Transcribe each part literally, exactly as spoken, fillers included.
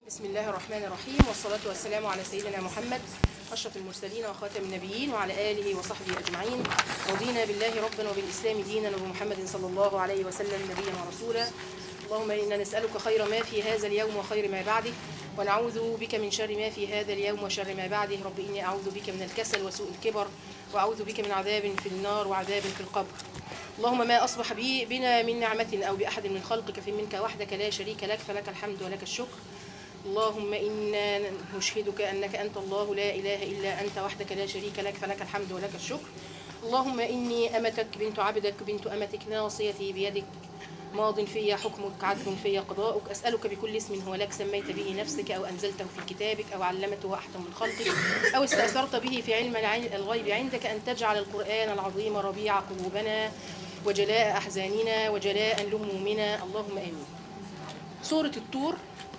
بسم الله الرحمن الرحيم، والصلاة والسلام على سيدنا محمد أشرف المرسلين وخاتم النبيين وعلى آله وصحبه أجمعين. رضينا بالله ربا وبالإسلام دينا وبمحمد صلى الله عليه وسلم نبيا ورسولا. اللهم إنا نسألك خير ما في هذا اليوم وخير ما بعده، ونعوذ بك من شر ما في هذا اليوم وشر ما بعده. رب إني أعوذ بك من الكسل وسوء الكبر، وأعوذ بك من عذاب في النار وعذاب في القبر. اللهم ما أصبح بي بنا من نعمة أو بأحد من خلقك فمنك وحدك لا شريك لك، فلك الحمد ولك الشكر. اللهم إنا نشهدك أنك أنت الله لا إله إلا أنت وحدك لا شريك لك، فلك الحمد ولك الشكر. اللهم إني أمتك بنت عبدك بنت أمتك ناصيتي بيدك، ماض في حكمك عدل في قضاؤك. أسألك بكل اسم هو لك سميت به نفسك أو أنزلته في كتابك أو علمته أحد من خلقك أو استأثرت به في علم الغيب عندك، أن تجعل القرآن العظيم ربيع قلوبنا وجلاء أحزاننا وجلاء لهمومنا. اللهم آمين. سورة الطور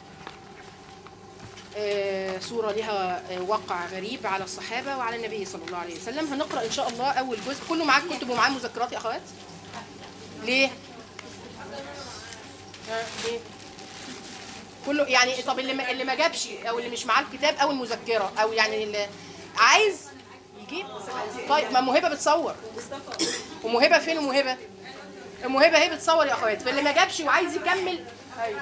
آه سورة لها آه وقع غريب على الصحابة وعلى النبي صلى الله عليه وسلم. هنقرأ إن شاء الله أول جزء. كله معاكم كتب ومعاه مذكرات يا أخوات؟ ليه؟ ها ليه؟ كله يعني. طب اللي ما اللي ما جابش او اللي مش معاه الكتاب او المذكره او يعني اللي عايز يجيب. طيب ما موهبه بتصور. وموهبه فين وموهبه؟ الموهبه هي بتصور يا اخوات. فاللي ما جابش وعايز يكمل. ايوه.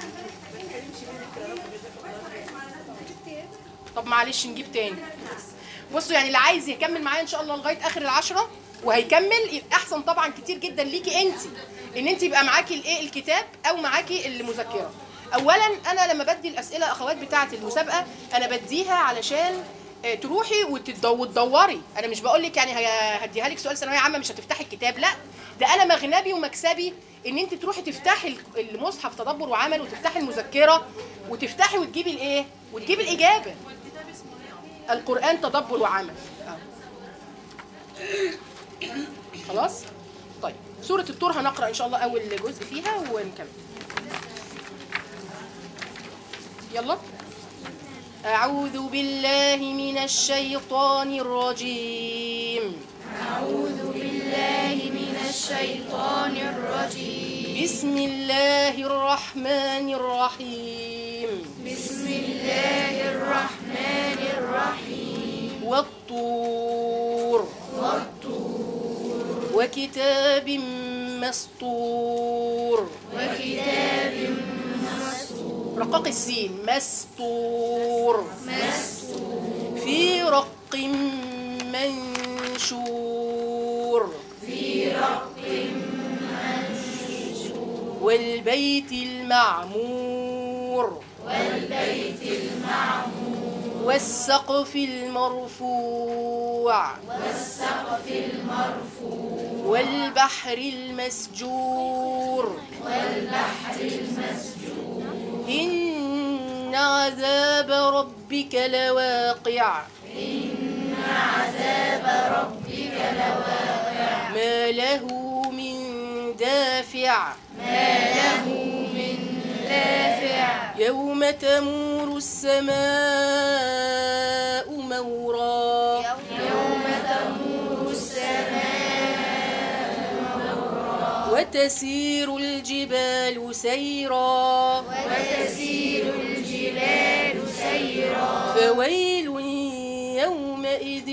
طب معلش نجيب تاني. بصوا يعني اللي عايز يكمل معايا ان شاء الله لغايه اخر العشره وهيكمل احسن طبعا كتير جدا ليكي انت ان انت يبقى معاكي الايه الكتاب او معاكي المذكره. اولا انا لما بدي الاسئله اخوات بتاعه المسابقه انا بديها علشان تروحي وتدوري. انا مش بقول لك يعني هديها لك سؤال ثانويه عامه مش هتفتحي الكتاب، لا ده انا مغنبي ومكسبي ان انت تروحي تفتحي المصحف تدبر وعمل وتفتحي المذكره وتفتحي وتجيبي الايه وتجيبي الاجابه. القرآن تدبر وعمل. خلاص؟ طيب سورة الطور هنقرأ إن شاء الله أول جزء فيها ونكمل. يلا. أعوذ بالله من الشيطان الرجيم. أعوذ بالله من الشيطان الرجيم. بسم الله الرحمن الرحيم. بسم الله الرحمن الرحيم. والطور. والطور. وكتاب مسطور. وكتاب مسطور. رقاق السين. مسطور. مسطور. في رق منشور. في رق منشور. والبيت المعمور. والبيت المعمور. والسقف المرفوع. والسقف المرفوع. والبحر المسجور. والبحر المسجور. إن عذاب ربك لواقع. إن عذاب ربك لواقع. ما له من دافع. ما له من دافع. يوم تمور السماء مورا. يوم تمور السماء مورا. وتسير الجبال سيرا. وتسير الجبال سيرا. فويل يومئذ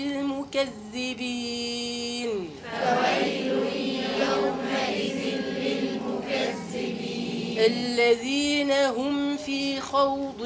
للمكذبين. فويل يومئذ للمكذبين. الذين هم في خوض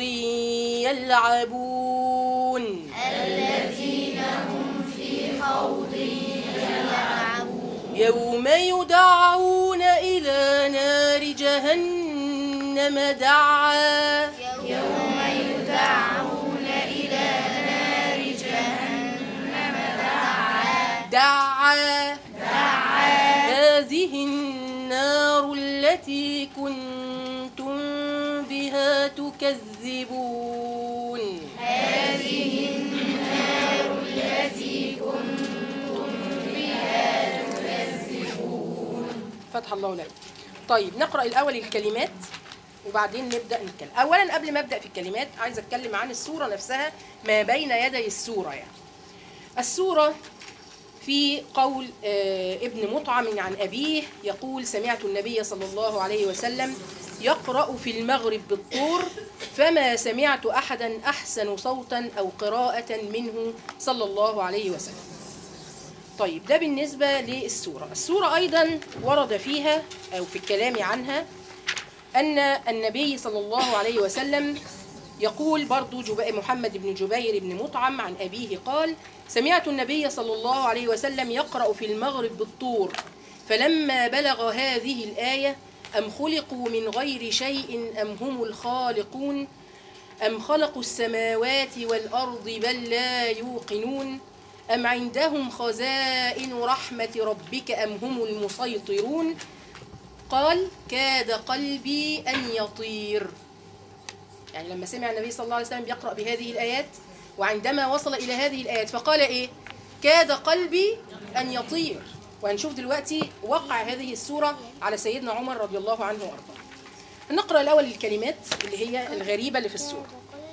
يلعبون. الذين هم في خوض يلعبون. يوم يدعون إلى نار جهنم دعا. يوم يدعون إلى نار جهنم دعا. دعا. دعا. هذه النار التي كنتم بها تكذبون. هذه النار التي كنتم بها تكذبون. فتح الله لك. طيب نقرأ الأول الكلمات وبعدين نبدأ نتكلم. أولا قبل ما أبدأ في الكلمات عايز أتكلم عن السورة نفسها، ما بين يدي السورة. يعني السورة في قول ابن مطعم عن أبيه يقول: سمعت النبي صلى الله عليه وسلم يقرأ في المغرب بالطور فما سمعت أحدا أحسن صوتا أو قراءة منه صلى الله عليه وسلم. طيب ده بالنسبة للسورة. السورة أيضا ورد فيها أو في الكلام عنها أن النبي صلى الله عليه وسلم يقول برضو محمد بن جبير بن مطعم عن أبيه قال: سمعت النبي صلى الله عليه وسلم يقرأ في المغرب بالطور فلما بلغ هذه الآية: أم خلقوا من غير شيء أم هم الخالقون أم خلقوا السماوات والأرض بل لا يوقنون أم عندهم خزائن رحمة ربك أم هم المسيطرون، قال: كاد قلبي أن يطير. يعني لما سمع النبي صلى الله عليه وسلم يقرأ بهذه الآيات، وعندما وصل إلى هذه الآيات فقال إيه؟ كاد قلبي أن يطير. وهنشوف دلوقتي وقع هذه السورة على سيدنا عمر رضي الله عنه وأرضاه. نقرأ الأول الكلمات اللي هي الغريبة اللي في السورة.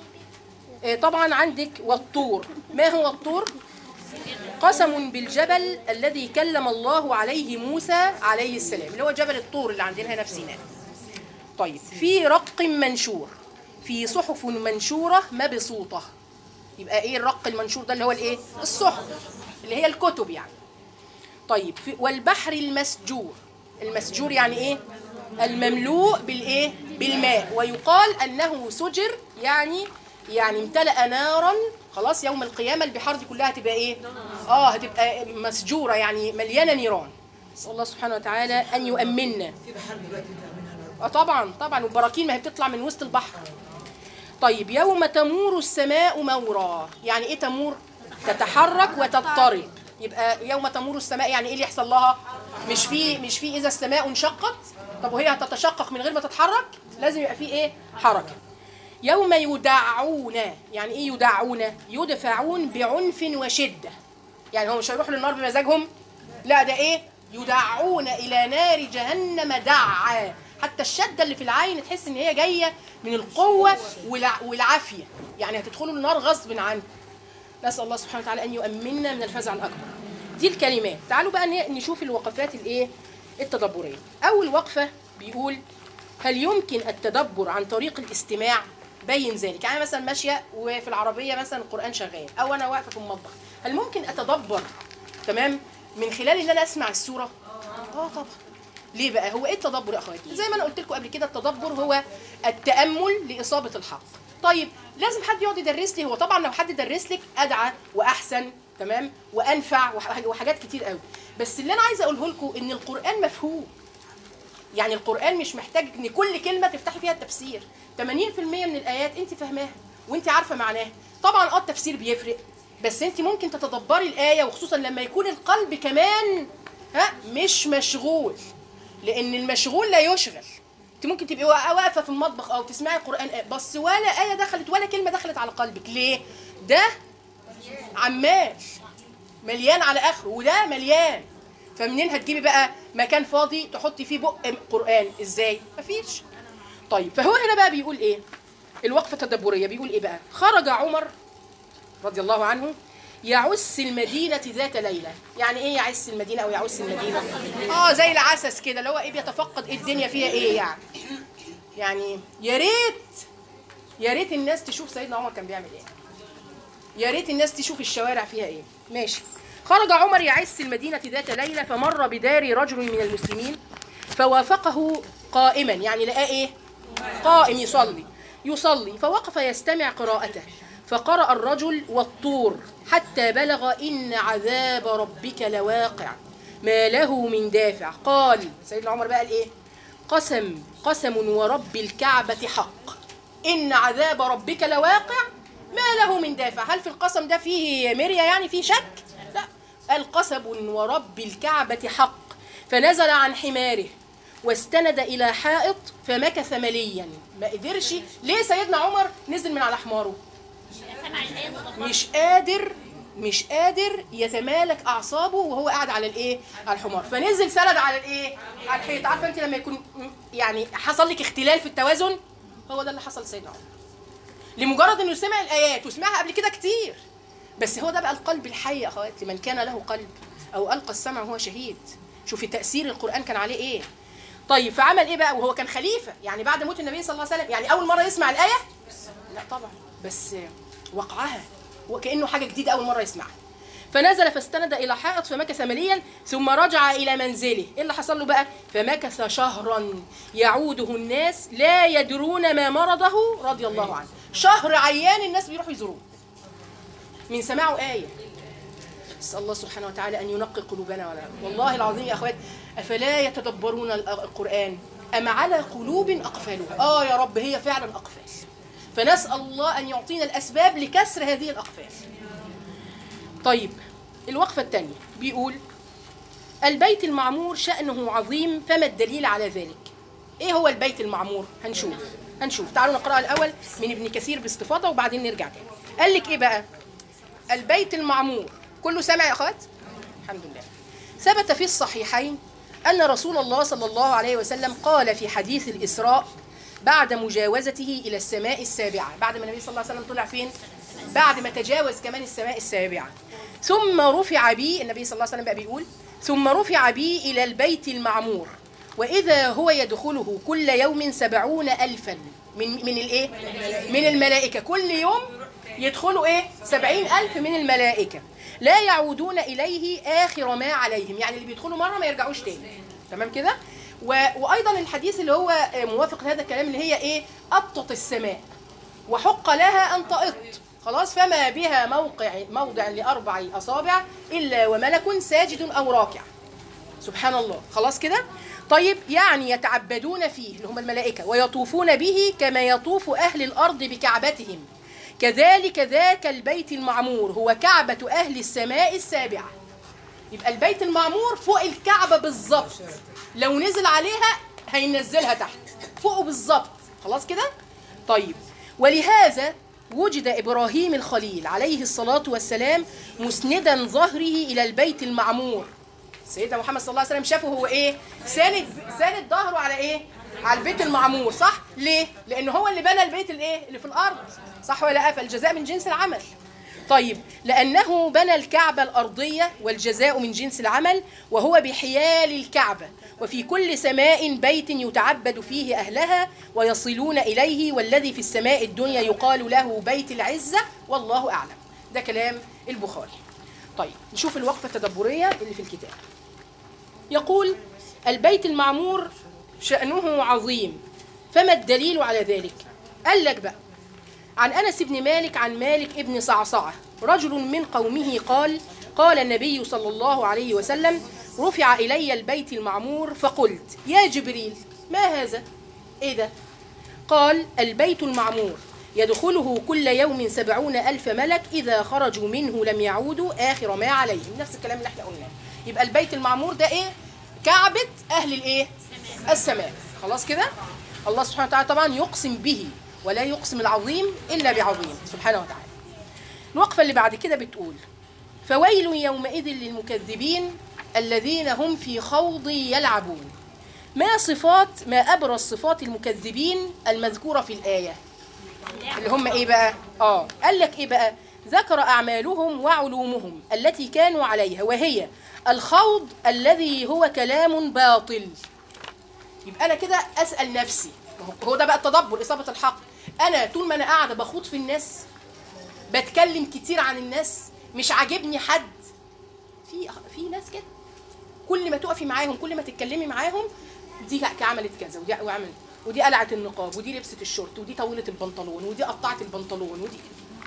طبعا عندك والطور. ما هو الطور؟ قسم بالجبل الذي كلم الله عليه موسى عليه السلام، اللي هو جبل الطور اللي عندنا هنا في سيناء. طيب، في رق منشور في صحف منشورة مبسوطة. يبقى ايه الرق المنشور ده؟ اللي هو الايه؟ الصحف اللي هي الكتب يعني. طيب، في والبحر المسجور. المسجور يعني ايه؟ المملوء بالايه؟ بالماء. ويقال انه سجر، يعني يعني امتلأ نارا. خلاص يوم القيامة البحار دي كلها هتبقى ايه؟ اه هتبقى مسجورة، يعني مليانة نيران. نسأل الله سبحانه وتعالى ان يؤمننا. في بحر دلوقتي اه طبعا طبعا، والبراكين ما هي بتطلع من وسط البحر. طيب، يوم تمور السماء مورا. يعني ايه تمور؟ تتحرك وتضطرب. يبقى يوم تمور السماء يعني ايه اللي يحصل لها؟ مش في مش في اذا السماء انشقت. طب وهي هتتشقق من غير ما تتحرك؟ لازم يبقى في ايه؟ حركه. يوم يدعون. يعني ايه يدعون؟ يدفعون بعنف وشده. يعني هم مش هيروحوا للنار بمزاجهم، لا ده ايه؟ يدعون الى نار جهنم دعا. حتى الشده اللي في العين تحس ان هي جايه من القوه والعافيه، يعني هتدخلوا النار غصب عنكم. نسال الله سبحانه وتعالى ان يؤمننا من الفزع الاكبر. دي الكلمات. تعالوا بقى نشوف الوقفات الايه؟ التدبريه. اول وقفه بيقول: هل يمكن التدبر عن طريق الاستماع؟ بين ذلك. يعني مثلا ماشيه وفي العربيه مثلا القران شغال، او انا واقفه في المطبخ، هل ممكن اتدبر تمام من خلال ان انا اسمع السوره؟ اه طبعا. ليه بقى؟ هو ايه التدبر يا اخواتي؟ زي ما انا قلت لكم قبل كده، التدبر هو التامل لاصابه الحق. طيب، لازم حد يقعد يدرس لي. هو طبعا لو حد درس لك ادعى واحسن تمام وانفع وحاجات كتير قوي. بس اللي انا عايزه اقوله لكم ان القران مفهوم. يعني القرآن مش محتاج ان كل كلمة تفتحي فيها التفسير. ثمانين بالمئة من الآيات انت فاهماها وانت عارفة معناها. طبعا اه التفسير بيفرق، بس انت ممكن تتدبري الآية، وخصوصا لما يكون القلب كمان ها مش مشغول، لأن المشغول لا يشغل. انت ممكن تبقي واقفة في المطبخ او تسمعي القرآن بس ولا آية دخلت ولا كلمة دخلت على قلبك. ليه؟ ده عمال مليان على آخره وده مليان. فمنين هتجيبي بقى مكان فاضي تحطي فيه بق قرآن؟ ازاي؟ مفيش. طيب، فهو هنا بقى بيقول ايه؟ الوقفة التدبرية بيقول ايه بقى؟ خرج عمر رضي الله عنه يعس المدينة ذات ليلة. يعني ايه يعس المدينة او يعس المدينة؟ اه زي العسس كده، اللي هو ايه؟ بيتفقد ايه الدنيا فيها ايه يعني. يعني يا ريت يا ريت الناس تشوف سيدنا عمر كان بيعمل ايه. يا ريت الناس تشوف الشوارع فيها ايه. ماشي. خرج عمر يعس المدينة ذات ليلة فمر بدار رجل من المسلمين فوافقه قائما. يعني لقاه ايه؟ قائم يصلي يصلي فوقف يستمع قراءته. فقرأ الرجل والطور حتى بلغ إن عذاب ربك لواقع ما له من دافع. قال سيدنا عمر بقى قال ايه؟ قسم قسم ورب الكعبة حق إن عذاب ربك لواقع ما له من دافع. هل في القسم ده فيه مرية؟ يعني فيه شك؟ لا. قال قسم ورب الكعبة حق. فنزل عن حماره واستند إلى حائط فمكث مليا. ما قدرش. ليه سيدنا عمر نزل من على حماره؟ مش قادر مش قادر يتمالك أعصابه وهو قاعد على الإيه؟ على الحمار. فنزل سند على الإيه؟ على الحيط. عارفة أنت لما يكون يعني حصل لك اختلال في التوازن؟ هو ده اللي حصل سيدنا عمر. لمجرد انه سمع الايات وسمعها قبل كده كتير. بس هو ده بقى القلب الحي يا اخواتي. من كان له قلب او القى السمع وهو شهيد. شوفي تاثير القران كان عليه ايه. طيب فعمل ايه بقى وهو كان خليفه؟ يعني بعد موت النبي صلى الله عليه وسلم، يعني اول مره يسمع الايه؟ لا طبعا، بس وقعها وكانه حاجه جديده اول مره يسمعها. فنزل فاستند الى حائط فمكث مليا ثم رجع الى منزله. ايه اللي حصل له بقى؟ فمكث شهرا يعوده الناس لا يدرون ما مرضه رضي الله عنه. شهر عيان الناس بيروحوا يزوروه من سماعه ايه. نسال الله سبحانه وتعالى ان ينقي قلوبنا. ولا والله العظيم يا اخوات، افلا يتدبرون القران ام على قلوب اقفالها؟ اه يا رب، هي فعلا اقفال. فنسال الله ان يعطينا الاسباب لكسر هذه الاقفال. طيب الوقفة الثانية بيقول البيت المعمور شأنه عظيم، فما الدليل على ذلك؟ ايه هو البيت المعمور؟ هنشوف هنشوف تعالوا نقرأ الأول من ابن كثير باستفاضة وبعدين نرجع تاني. قال لك ايه بقى؟ البيت المعمور كله سمع يا أخوات؟ الحمد لله. ثبت في الصحيحين أن رسول الله صلى الله عليه وسلم قال في حديث الإسراء بعد مجاوزته إلى السماء السابعة، بعد ما النبي صلى الله عليه وسلم طلع فين؟ بعد ما تجاوز كمان السماء السابعة. ثم رفع بي، النبي صلى الله عليه وسلم بقى بيقول ثم رفع بي إلى البيت المعمور وإذا هو يدخله كل يوم سبعون ألفا من من الإيه؟ من الملائكة. كل يوم يدخلوا إيه؟ سبعين ألف من الملائكة لا يعودون إليه آخر ما عليهم، يعني اللي بيدخلوا مرة ما يرجعوش تاني. تمام كده؟ وأيضا الحديث اللي هو موافق لهذا الكلام اللي هي إيه؟ أطت السماء وحق لها أن تأط، خلاص، فما بها موقع موضع لأربع أصابع إلا وملك ساجد أو راكع. سبحان الله، خلاص كده؟ طيب يعني يتعبدون فيه اللي هم الملائكة ويطوفون به كما يطوف أهل الأرض بكعبتهم، كذلك ذاك البيت المعمور هو كعبة أهل السماء السابعة. يبقى البيت المعمور فوق الكعبة بالظبط، لو نزل عليها هينزلها تحت فوقه بالظبط، خلاص كده؟ طيب ولهذا وجد إبراهيم الخليل عليه الصلاة والسلام مسندا ظهره إلى البيت المعمور. سيدنا محمد صلى الله عليه وسلم شافه هو إيه؟ ساند ساند ظهره على إيه؟ على البيت المعمور، صح؟ ليه؟ لأن هو اللي بنى البيت الإيه؟ اللي في الأرض، صح ولا لا؟ فالجزاء من جنس العمل. طيب لأنه بنى الكعبة الأرضية والجزاء من جنس العمل، وهو بحيال الكعبة وفي كل سماء بيت يتعبد فيه أهلها ويصلون إليه، والذي في السماء الدنيا يقال له بيت العزة والله أعلم. ده كلام البخاري. طيب نشوف الوقفة التدبرية اللي في الكتاب. يقول البيت المعمور شأنه عظيم، فما الدليل على ذلك؟ قال لك بقى عن أنس بن مالك عن مالك ابن صعصعة رجل من قومه قال قال النبي صلى الله عليه وسلم رفع إلي البيت المعمور فقلت يا جبريل ما هذا؟ إيه ده؟ قال البيت المعمور يدخله كل يوم سبعون ألف ملك إذا خرجوا منه لم يعودوا آخر ما عليهم. نفس الكلام اللي احنا قلناه. يبقى البيت المعمور ده إيه؟ كعبة أهل الإيه؟ السماء. خلاص كده؟ الله سبحانه وتعالى طبعا يقسم به ولا يقسم العظيم إلا بعظيم سبحانه وتعالى. الوقفة اللي بعد كده بتقول فويل يومئذ للمكذبين الذين هم في خوض يلعبون. ما صفات ما أبرز صفات المكذبين المذكورة في الآية؟ اللي هم إيه بقى؟ آه قال لك إيه بقى؟ ذكر أعمالهم وعلومهم التي كانوا عليها، وهي الخوض الذي هو كلام باطل. يبقى أنا كده أسأل نفسي، هو ده بقى التدبر، إصابة الحق. أنا طول ما أنا قاعدة بخوض في الناس، بتكلم كتير عن الناس، مش عاجبني حد، في في ناس كده كل ما تقفي معاهم كل ما تتكلمي معاهم دي عملت كذا ودي وعملت ودي قلعت النقاب ودي لبست الشورت ودي طولت البنطلون ودي قطعت البنطلون ودي.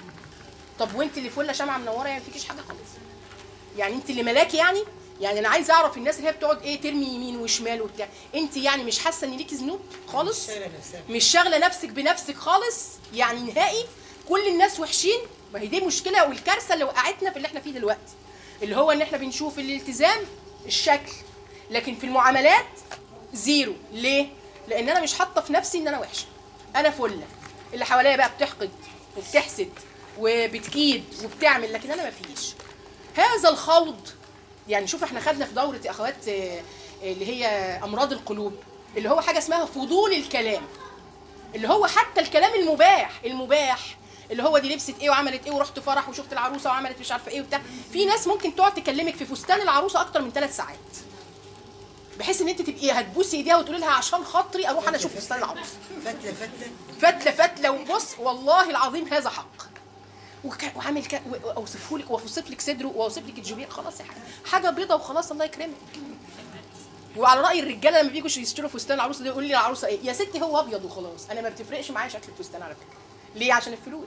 طب وانت اللي فله شمعة منوره يعني مفيكيش حاجه خالص؟ يعني انت اللي ملاكي يعني؟ يعني انا عايزه اعرف الناس اللي هي بتقعد ايه ترمي يمين وشمال وبتاع، انت يعني مش حاسه ان ليكي ذنوب خالص؟ مش شاغله نفسك بنفسك خالص يعني نهائي؟ كل الناس وحشين؟ ما هي دي مشكله والكارثه اللي وقعتنا في اللي احنا فيه دلوقتي، اللي هو ان احنا بنشوف الالتزام الشكل لكن في المعاملات زيرو. ليه؟ لان انا مش حاطه في نفسي ان انا وحشه، انا فله. اللي حواليا بقى بتحقد وبتحسد وبتكيد وبتعمل، لكن انا ما فيش هذا الخوض. يعني شوف احنا خدنا في دوره اخوات اللي هي امراض القلوب اللي هو حاجه اسمها فضول الكلام، اللي هو حتى الكلام المباح المباح اللي هو دي لبست ايه وعملت ايه ورحت فرح وشفت العروسه وعملت مش عارفه ايه وبتاع. في ناس ممكن تقعد تكلمك في فستان العروسه اكتر من ثلاث ساعات بحيث ان انت تبقي هتبوسي ايديها وتقولي لها عشان خاطري اروح انا اشوف فستان العروسه. فتله فتله فتله فتله. وبص والله العظيم هذا حق. وك- وعامل ك... واوصفه لك واوصف لك صدره واوصف لك الجبين، خلاص يا حاجه حاجه بيضه وخلاص الله يكرمك. وعلى راي الرجاله لما بيجوا يشتروا فستان العروسه ده يقول لي العروسه ايه؟ يا ستي هو ابيض وخلاص، انا ما بتفرقش معايا شكل الفستان على فكره. ليه؟ عشان الفلوس.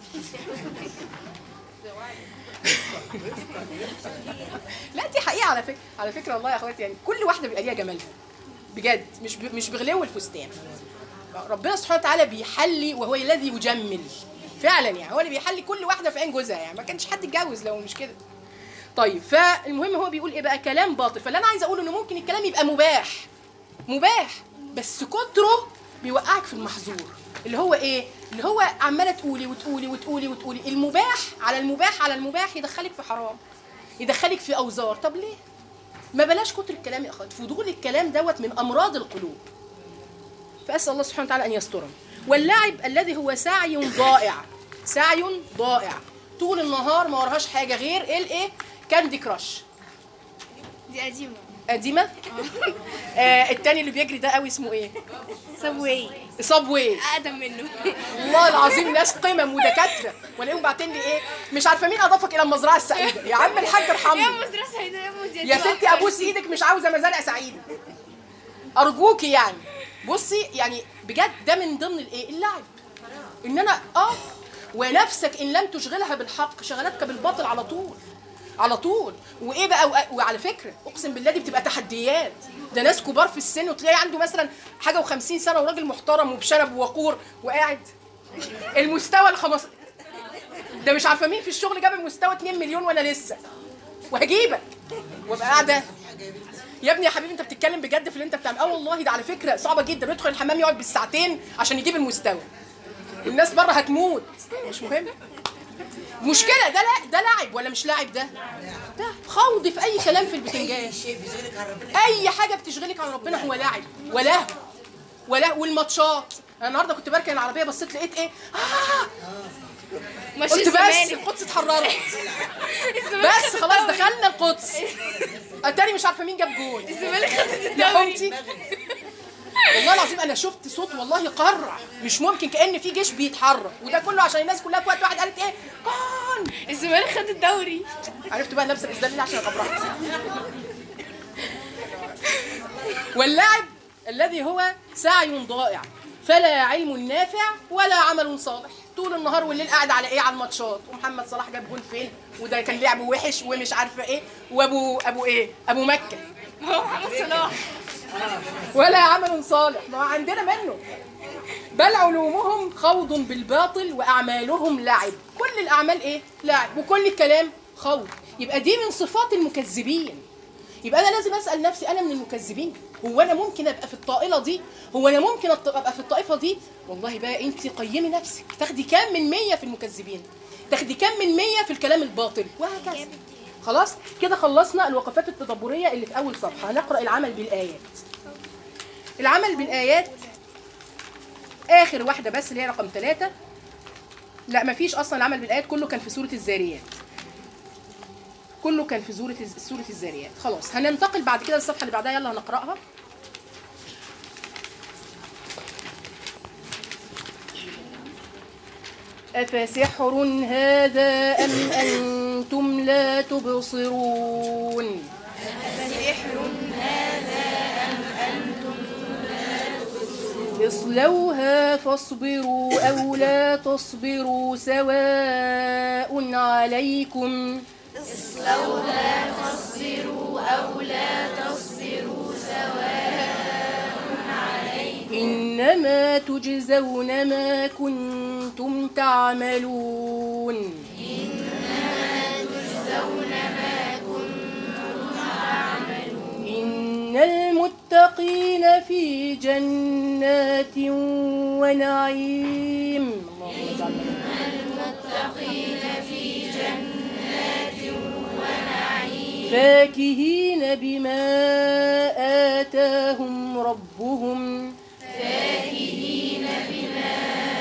لا دي حقيقه على فكره، على فكره والله يا اخواتي، يعني كل واحده بيبقى ليها جمالها بجد، مش ب... مش بغلو الفستان. ربنا سبحانه وتعالى بيحلي وهو الذي يجمل فعلا، يعني هو اللي بيحلي كل واحده في عين جوزها، يعني ما كانش حد اتجوز لو مش كده. طيب فالمهم هو بيقول ايه بقى؟ كلام باطل. فاللي انا عايزه اقوله انه ممكن الكلام يبقى مباح مباح بس كتره بيوقعك في المحظور، اللي هو ايه؟ اللي هو عماله تقولي وتقولي وتقولي وتقولي المباح على المباح على المباح يدخلك في حرام، يدخلك في اوزار. طب ليه؟ ما بلاش كتر الكلام يا اخوات، فضول الكلام دوت من امراض القلوب. فاسال الله سبحانه وتعالى ان يسترنا. واللعب الذي هو سعي ضائع، سعي ضائع طول النهار ما وراهاش حاجه غير الايه؟ كاندي كراش. دي قديمة. قديمه؟ آه التاني اللي بيجري ده قوي اسمه ايه؟ سبوي. صابواي. أقدم منه. والله العظيم ناس قمم ودكاتره، والاقيهم باعتين لي ايه؟ مش عارفه مين اضافك الى المزرعه السعيده. يا عم الحاج ارحمني. يا مزرعة سعيدة يا مودي. يا ستي ابوس ايدك مش عاوزه مزارع سعيده ارجوكي يعني. بصي يعني بجد ده من ضمن الايه؟ اللعب. ان انا اه ونفسك ان لم تشغلها بالحق شغلتك بالباطل على طول على طول. وايه بقى؟ وأ- وعلى فكره اقسم بالله دي بتبقى تحديات. ده ناس كبار في السن وتلاقي عنده مثلا حاجه وخمسين سنه وراجل محترم وبشنب ووقور وقاعد المستوى الخمس ده مش عارفه مين في الشغل جاب المستوى اتنين مليون وانا لسه وهجيبك وابقى قاعده. يا ابني يا حبيبي انت بتتكلم بجد في اللي انت بتعمل؟ اه والله ده على فكره صعبه جدا. بيدخل الحمام يقعد بالساعتين عشان يجيب المستوى والناس بره هتموت. مش مهم. مشكله ده لا ده لعب ولا مش لعب؟ ده ده خوض في اي كلام في البتنجان. شيء بيشغلك عن ربنا. اي حاجه بتشغلك عن ربنا هو لعب ولا ولا. والماتشات انا النهارده كنت بركن العربيه بصيت لقيت ايه؟ آه قلت بس القدس اتحررت. بس خلاص دخلنا القدس. اتاري مش عارفه مين جاب جول. الزمالك خدت يا حمتي والله العظيم انا شفت صوت والله قرع مش ممكن، كأن في جيش بيتحرك، وده كله عشان الناس كلها في وقت واحد قالت ايه؟ جول. الزمالك خد الدوري. عرفت بقى لابسه الاسلام ليه؟ عشان ابقى براحتي. واللعب الذي هو سعي ضائع فلا علم نافع ولا عمل صالح. طول النهار والليل قاعد على ايه؟ على الماتشات. ومحمد صلاح جاب جول فين؟ وده كان لعبه وحش ومش عارفه ايه. وابو ابو ايه؟ ابو مكه. هو محمد صلاح. ولا عمل صالح. ما هو عندنا منه. بل علومهم خوض بالباطل واعمالهم لعب. كل الاعمال ايه؟ لعب. وكل الكلام خوض. يبقى دي من صفات المكذبين. يبقى انا لازم اسال نفسي انا من المكذبين؟ هو انا ممكن ابقى في الطائله دي؟ هو انا ممكن ابقى في الطائفه دي؟ والله بقى انت قيمي نفسك. تاخدي كام من مية في المكذبين؟ تاخدي كام من مية في الكلام الباطل؟ وهكذا. خلاص كده خلصنا الوقفات التدبريه اللي في اول صفحه. هنقرا العمل بالايات. العمل بالايات اخر واحده بس اللي هي رقم ثلاثة. لا مفيش اصلا العمل بالايات، كله كان في سوره الذاريات. كله كان في سوره سوره الذاريات. خلاص هننتقل بعد كده للصفحه اللي بعدها. يلا هنقراها. أفسحر هذا أم أنتم لا تبصرون؟ أفسحر هذا أم أنتم لا تبصرون؟ اصلوها فاصبروا أو لا تصبروا سواء عليكم. اصلوها فاصبروا أو لا تصبروا سواء عليكم. إنما تجزون ما كنتم تعملون. إنما تجزون ما كنتم تعملون. إن المتقين في جنات ونعيم. اللهم اجعلنا المتقين في جنات ونعيم. فاكهين بما آتاهم ربهم. فاكهين بما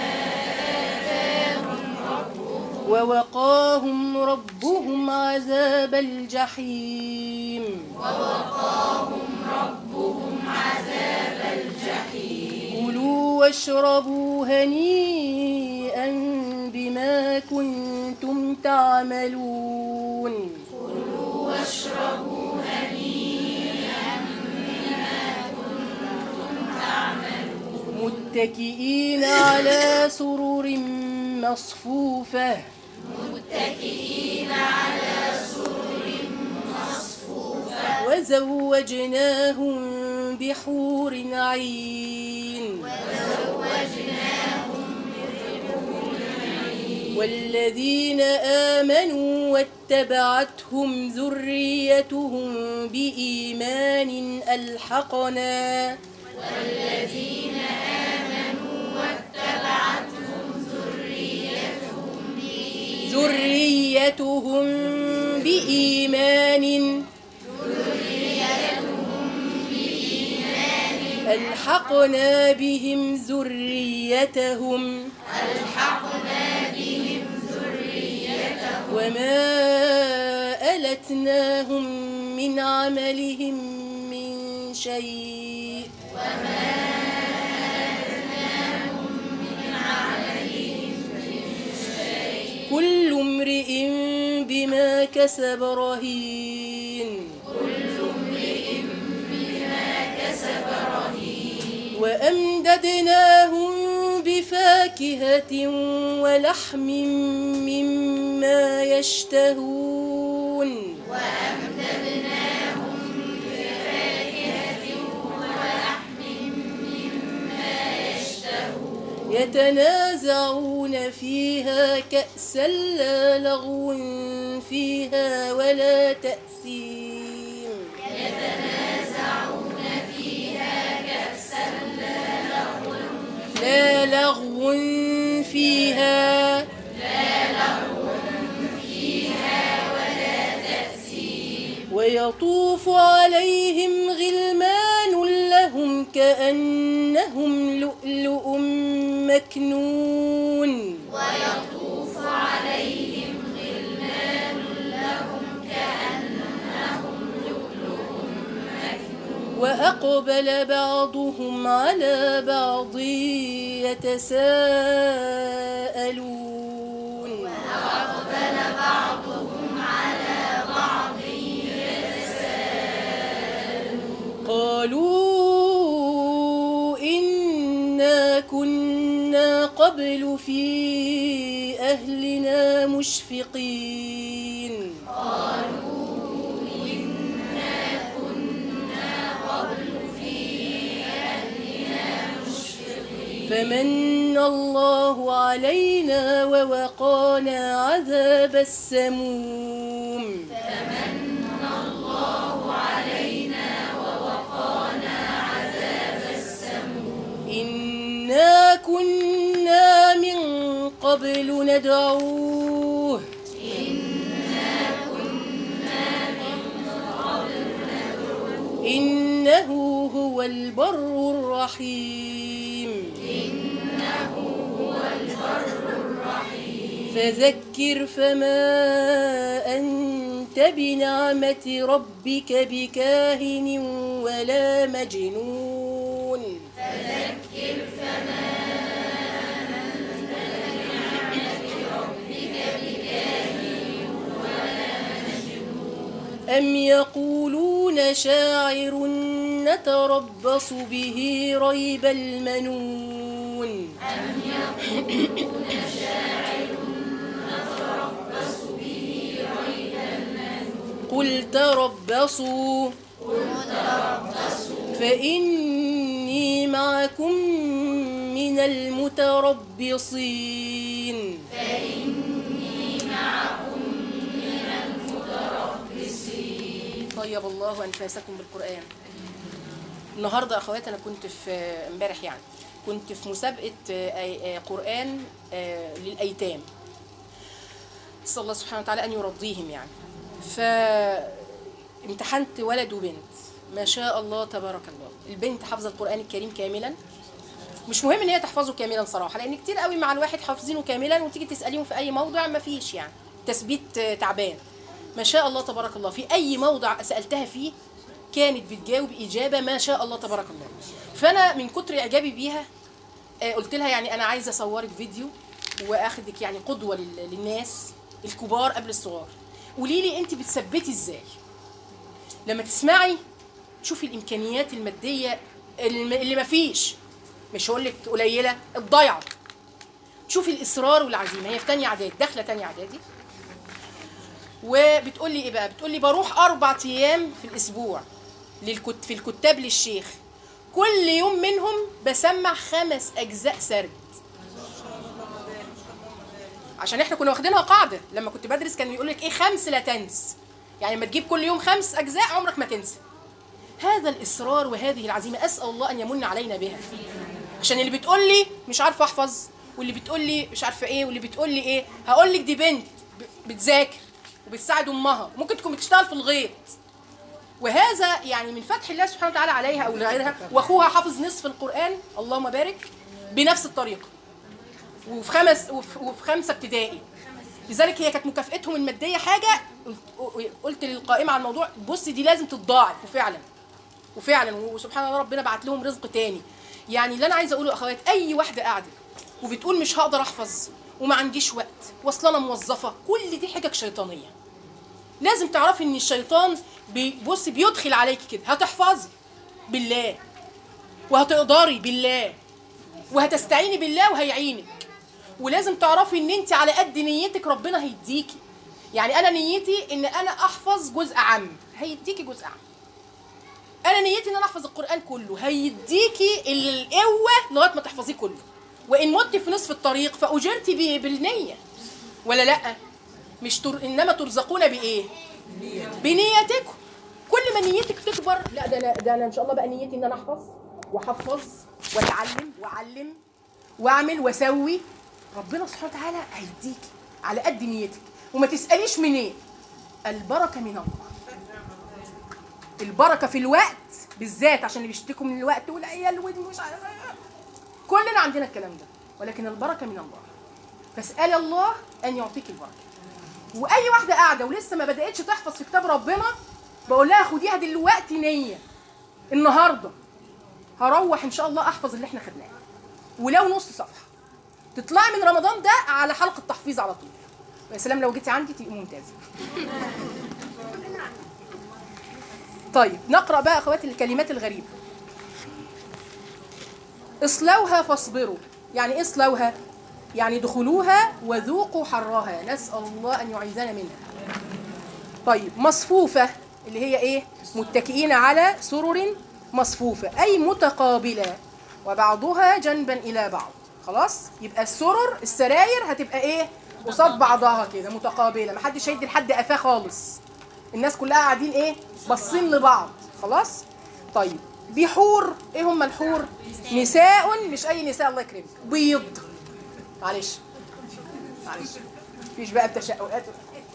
آتاهم ربهم. ووقاهم ربهم عذاب الجحيم. ووقاهم ربهم كلوا واشربوا هنيئا بما كنتم تعملون كلوا واشربوا هنيئا بما كنتم تعملون متكئين على سرر مصفوفة متكئين على سرر مصفوفة وزوجناهم بحور عين وزوجناهم والذين آمنوا واتبعتهم ذريتهم بإيمان ألحقنا والذين آمنوا واتبعتهم ذريتهم ذريتهم بإيمان ألحقنا بهم ذريتهم ألحقنا بهم ذريتهم وما ألتناهم من عملهم من شيء وما ألتناهم من عملهم من شيء كل امرئ بما كسب رهين كل امرئ بما كسب رهين وأمددناهم بفاكهة ولحم مما يشتهون وأمددناهم بفاكهة ولحم مما يشتهون يتنازعون فيها كأسا لا لغو فيها ولا تأثيم يتنازعون فيها كأسا لا لغو لا لغو فيها لا لغو فيها ولا تأثيم ويطوف عليهم غلمان لهم كأنهم لؤلؤ مكنون ويطوف عليهم غلمان لهم كأنهم لؤلؤ مكنون وأقبل بعضهم على بعض يتساءلون وأقبل بعضهم على بعض قالوا إنا كنا قبل في أهلنا مشفقين قالوا إنا كنا قبل في أهلنا مشفقين فمن الله علينا ووقانا عذاب السموم فمن الله علينا ووقانا عذاب السموم إنا كنا من قبل ندعوه إنا كنا من قبل ندعوه إنه هو البر الرحيم إنه هو البر الرحيم فذكر فما أنت بنعمة ربك بكاهن ولا مجنون فذكر فما أنت بنعمة ربك بكاهن ولا مجنون أم يقولون شاعر نتربص به ريب المنون أم يقولون شاعر نتربص به ريب المنون قل تربصوا قل تربصوا فإني معكم من المتربصين فإني معكم من المتربصين. طيب الله أنفاسكم بالقرآن. النهارده اخوات انا كنت في امبارح يعني كنت في مسابقه آه، آه، قرآن آه، للايتام. اسال الله سبحانه وتعالى ان يرضيهم يعني. فامتحنت ولد وبنت ما شاء الله تبارك الله. البنت حافظه القرآن الكريم كاملا، مش مهم ان هي تحفظه كاملا صراحه، لان كتير قوي مع الواحد حافظينه كاملا وتيجي تساليهم في اي موضع ما فيش يعني تثبيت آه، تعبان. ما شاء الله تبارك الله في اي موضع سالتها فيه كانت بتجاوب اجابه ما شاء الله تبارك الله. فانا من كتر اعجابي بيها قلت لها يعني انا عايزه اصورك فيديو واخدك يعني قدوه للناس الكبار قبل الصغار. قولي لي انت بتثبتي ازاي لما تسمعي، تشوفي الامكانيات الماديه اللي مفيش، مش هقول لك قليله، الضايعه. تشوفي الاصرار والعزيمه. هي في تانية اعدادي، داخله تانية اعدادي، وبتقول لي ايه بقى؟ بتقول لي بروح اربع ايام في الاسبوع للكت في الكتاب للشيخ، كل يوم منهم بسمع خمس اجزاء سرد. عشان احنا كنا واخدينها قاعده لما كنت بدرس، كان يقول لك ايه؟ خمس لا تنس، يعني لما تجيب كل يوم خمس اجزاء عمرك ما تنسى. هذا الاصرار وهذه العزيمه اسال الله ان يمن علينا بها. عشان اللي بتقول لي مش عارفه احفظ، واللي بتقول لي مش عارفه ايه، واللي بتقول لي ايه، هقول لك دي بنت بتذاكر وبتساعد امها، ممكن تكون بتشتغل في الغيط، وهذا يعني من فتح الله سبحانه وتعالى عليها او لغيرها. واخوها حافظ نصف القران اللهم بارك بنفس الطريقه، وفي خمس وفي خمسه ابتدائي. لذلك هي كانت مكافئتهم الماديه حاجه، قلت للقائمه على الموضوع بصي دي لازم تتضاعف، وفعلا وفعلا وسبحان الله ربنا بعت لهم رزق تاني. يعني اللي انا عايزه اقوله اخوات، اي واحده قاعده وبتقول مش هقدر احفظ وما عنديش وقت واصل انا موظفه، كل دي حجج شيطانيه. لازم تعرفي ان الشيطان بيبص بيدخل عليكي كده، هتحفظي بالله وهتقدري بالله وهتستعيني بالله وهيعينك. ولازم تعرفي ان انت على قد نيتك ربنا هيديكي. يعني انا نيتي ان انا احفظ جزء عام، هيديكي جزء عام. انا نيتي ان انا احفظ القران كله، هيديكي القوه لغايه ما تحفظيه كله. وان مت في نصف الطريق فاجرتي بالنيه ولا لا؟ مش تر... انما ترزقون بايه؟ بنيتكم. كل ما نيتك تكبر، لا ده انا ده انا ان شاء الله بقى نيتي ان انا احفظ واحفظ واتعلم واعلم واعمل واسوي، ربنا سبحانه وتعالى هيديكي على قد نيتك. وما تساليش منين، إيه؟ البركه من الله. البركه في الوقت بالذات، عشان اللي بيشتكوا من الوقت والعيال ومش عارف، كلنا عندنا الكلام ده، ولكن البركه من الله. فاسال الله ان يعطيك البركه. واي واحده قاعده ولسه ما بداتش تحفظ في كتاب ربنا، بقول لها خديها دلوقتي نيه، النهارده هروح ان شاء الله احفظ اللي احنا خدناه ولو نص صفحه، تطلعي من رمضان ده على حلقه تحفيظ على طول. يا سلام لو جيتي عندي تبقي ممتازه. طيب نقرا بقى اخواتي الكلمات الغريبه. اصلوها فاصبروا. يعني ايه اصلوها؟ يعني دخلوها وذوقوا حرها، نسال الله ان يعيذنا منها. طيب مصفوفه اللي هي ايه؟ متكئين على سرر مصفوفه اي متقابله وبعضها جنبا الى بعض. خلاص، يبقى السرر السراير هتبقى ايه؟ قصاد بعضها كده متقابله، محدش هيدي لحد قفاه خالص، الناس كلها قاعدين ايه؟ باصين لبعض. خلاص. طيب بحور، ايه هم الحور؟ نساء، مش اي نساء الله يكرمك، بيض. معلش معلش مفيش بقى التشققات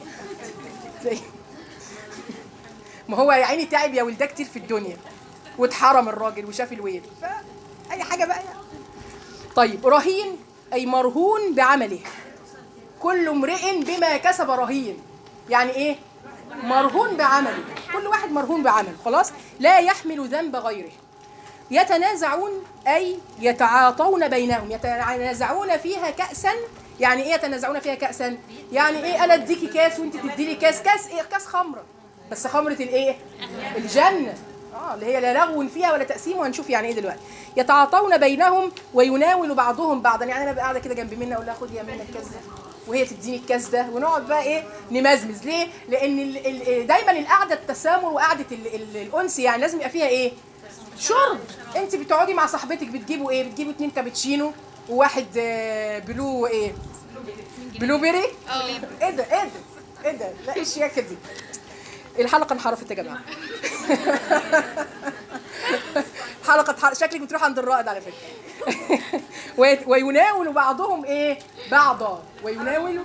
ما هو يا عيني تعب يا ولده كتير في الدنيا واتحرم الراجل وشاف الويل، اي حاجه بقى يعني. طيب رهين اي مرهون بعمله، كل امرئ بما كسب رهين. يعني ايه؟ مرهون بعمله، كل واحد مرهون بعمله. خلاص. لا يحمل ذنب غيره. يتنازعون اي يتعاطون بينهم، يتنازعون فيها كأسا. يعني ايه يتنازعون فيها كأسا؟ يعني ايه؟ انا اديكي كاس وانت تديلي كاس. كاس ايه؟ كاس خمره، بس خمره الايه؟ الجنه. اه اللي هي لا لغو فيها ولا تقسيم، وهنشوف يعني ايه دلوقتي. يتعاطون بينهم ويناول بعضهم بعضا. يعني انا بقى قاعده كده جنب منى اقول لها خدي يا منى الكاس ده، وهي تديني الكاس ده، ونقعد بقى ايه؟ نمزمز. ليه؟ لان ال ال دايما القعده التسامر وقعده الانس يعني لازم يبقى فيها ايه؟ شرب. انت بتقعدي مع صاحبتك بتجيبوا ايه؟ بتجيبوا اتنين كابتشينو وواحد بلو ايه؟ بلو بيري. ايه ده ايه ده ايه ده؟ لا ايه الشياكه دي؟ الحلقه انحرفت يا جماعه. حلقه شكلك بتروح عند الرائد على فكره. ويناول بعضهم ايه؟ بعضا. ويناول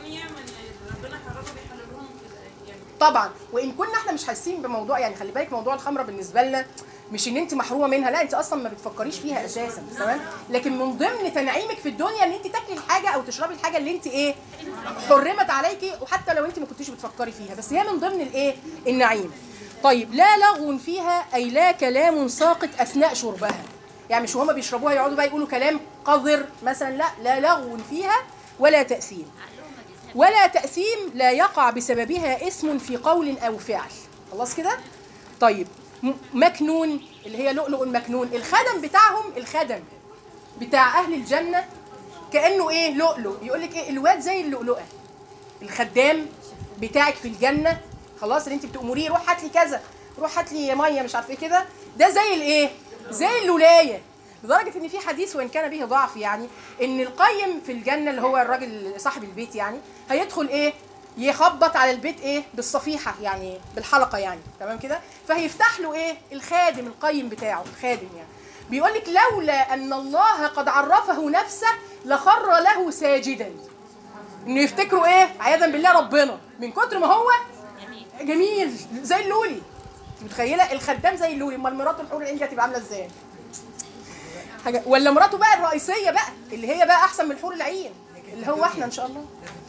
طبعا. وان كنا احنا مش حاسين بموضوع، يعني خلي بالك موضوع الخمره بالنسبه لنا مش ان انت محرومه منها، لا انت اصلا ما بتفكريش فيها اساسا، تمام؟ لكن من ضمن تنعيمك في الدنيا ان انت تاكلي الحاجه او تشربي الحاجه اللي انت ايه؟ حرمت عليكي، وحتى لو انت ما كنتيش بتفكري فيها، بس هي من ضمن الايه؟ النعيم. طيب لا لغو فيها أي لا كلام ساقط أثناء شربها، يعني مش هما بيشربوها يقعدوا بقى يقولوا كلام قذر مثلا، لا لا لغو فيها ولا تأثيم. ولا تأثيم لا يقع بسببها اسم في قول أو فعل. خلاص كده؟ طيب مكنون اللي هي لؤلؤ مكنون، الخدم بتاعهم، الخدم بتاع أهل الجنة كأنه إيه؟ لؤلؤ. يقول لك إيه؟ الواد زي اللؤلؤة. الخدام بتاعك في الجنة خلاص اللي أنت بتأمريه روح هات لي كذا، روح هات لي مية مش عارف إيه كده، ده زي الإيه؟ زي اللولاية. لدرجة إن في حديث وإن كان به ضعف يعني إن القيم في الجنة اللي هو الراجل صاحب البيت يعني هيدخل إيه؟ يخبط على البيت إيه؟ بالصفيحة يعني بالحلقة يعني، تمام كده؟ فهيفتح له إيه؟ الخادم القيم بتاعه، الخادم يعني. بيقول لك لولا أن الله قد عرفه نفسه لخر له ساجدا. إنه يفتكروا إيه؟ عياذا بالله ربنا من كتر ما هو جميل زي اللولي. متخيلة الخدام زي اللولي، أمال مراته الحور العين دي هتبقى عاملة إزاي؟ حاجة ولا مراته بقى الرئيسية بقى اللي هي بقى أحسن من حور العين اللي هو إحنا إن شاء الله.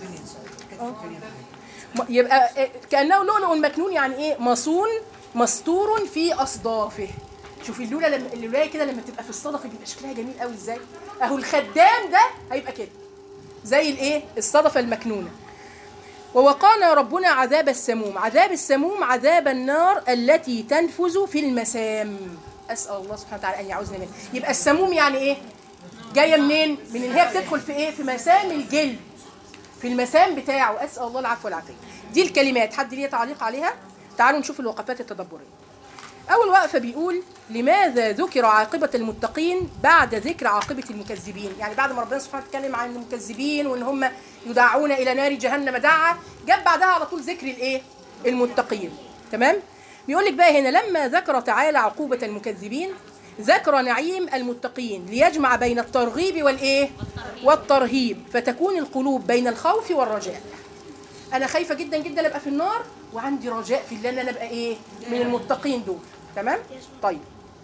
يبقى كأنه لؤلؤ مكنون يعني إيه؟ مصون مستور في أصدافه. شوفي اللولة لما اللولاية كده لما تبقى في الصدفة بيبقى شكلها جميل قوي إزاي؟ أهو الخدام ده هيبقى كده زي الإيه؟ الصدفة المكنونة. ووقانا ربنا عذاب السموم. عذاب السموم عذاب النار التي تنفذ في المسام. أسأل الله سبحانه وتعالى أن يعوذنا منه. يبقى السموم يعني إيه؟ جاية منين؟ من إن هي بتدخل في إيه؟ في مسام الجلد، في المسام بتاعه. أسأل الله العفو والعافية. دي الكلمات، حد ليه تعليق عليها؟ تعالوا نشوف الوقفات التدبرية. أول وقفة بيقول لماذا ذكر عاقبة المتقين بعد ذكر عاقبة المكذبين؟ يعني بعد ما ربنا سبحانه وتعالى اتكلم عن المكذبين وإن هم يدعون إلى نار جهنم دعا، جاب بعدها على طول ذكر الإيه؟ المتقين. تمام؟ بيقول لك بقى هنا لما ذكر تعالى عقوبة المكذبين ذكر نعيم المتقين ليجمع بين الترغيب والإيه؟ والترهيب، فتكون القلوب بين الخوف والرجاء. أنا خايفة جدا جدا أبقى في النار وعندي رجاء في الله أن أنا أبقى إيه؟ من المتقين دول. تمام؟ طيب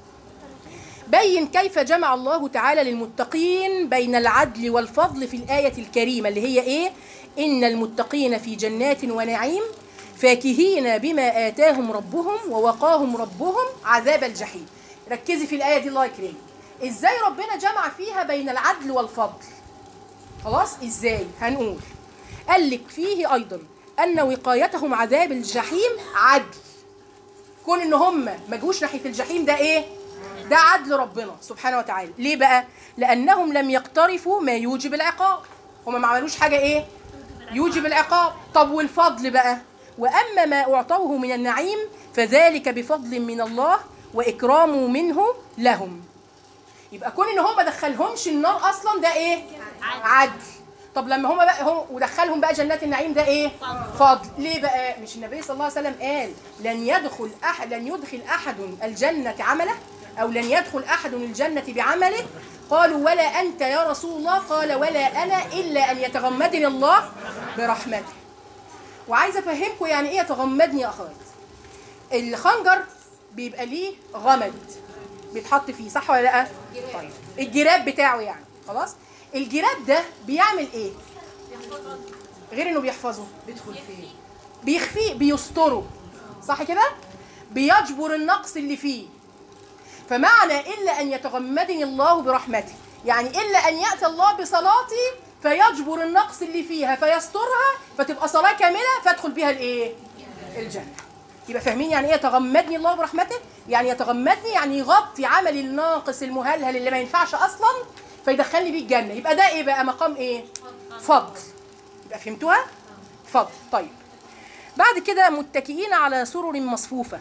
بين كيف جمع الله تعالى للمتقين بين العدل والفضل في الآية الكريمة اللي هي إيه؟ إن المتقين في جنات ونعيم فاكهين بما آتاهم ربهم ووقاهم ربهم عذاب الجحيم. ركزي في الآية دي الله يكرمك. إزاي ربنا جمع فيها بين العدل والفضل؟ خلاص إزاي؟ هنقول قال لك فيه أيضا أن وقايتهم عذاب الجحيم عدل. كون إن هم ما جوش ناحية الجحيم ده إيه؟ ده عدل ربنا سبحانه وتعالى. ليه بقى؟ لأنهم لم يقترفوا ما يوجب العقاب. هم ما عملوش حاجة إيه؟ يوجب العقاب. طب والفضل بقى؟ وأما ما أعطوه من النعيم فذلك بفضل من الله وإكرامه منه لهم. يبقى كون إن هم ما دخلهمش النار أصلا ده إيه؟ عدل. طب لما هم بقى هم ودخلهم بقى جنات النعيم ده ايه؟ فضل. ليه بقى؟ مش النبي صلى الله عليه وسلم قال لن يدخل احد لن يدخل احد الجنه عمله او لن يدخل احد الجنه بعمله؟ قالوا ولا انت يا رسول الله؟ قال ولا انا الا ان يتغمدني الله برحمته. وعايزه افهمكم يعني ايه يتغمدني يا اخوات. الخنجر بيبقى ليه غمد بيتحط فيه، صح ولا لا؟ طيب الجراب بتاعه يعني خلاص. الجراب ده بيعمل ايه؟ غير انه بيحفظه بيدخل فيه، بيخفيه، بيستره، صح كده؟ بيجبر النقص اللي فيه. فمعنى الا ان يتغمدني الله برحمته يعني الا ان ياتي الله بصلاتي فيجبر النقص اللي فيها فيسترها فتبقى صلاه كامله فادخل بيها الايه؟ الجنه. يبقى فاهمين يعني ايه يتغمدني الله برحمته؟ يعني يتغمدني يعني يغطي عملي الناقص المهلهل اللي ما ينفعش اصلا فيدخلني بيه الجنه. يبقى ده ايه بقى؟ مقام ايه؟ فضل. يبقى فهمتوها؟ فضل. طيب بعد كده متكئين على سرر مصفوفه.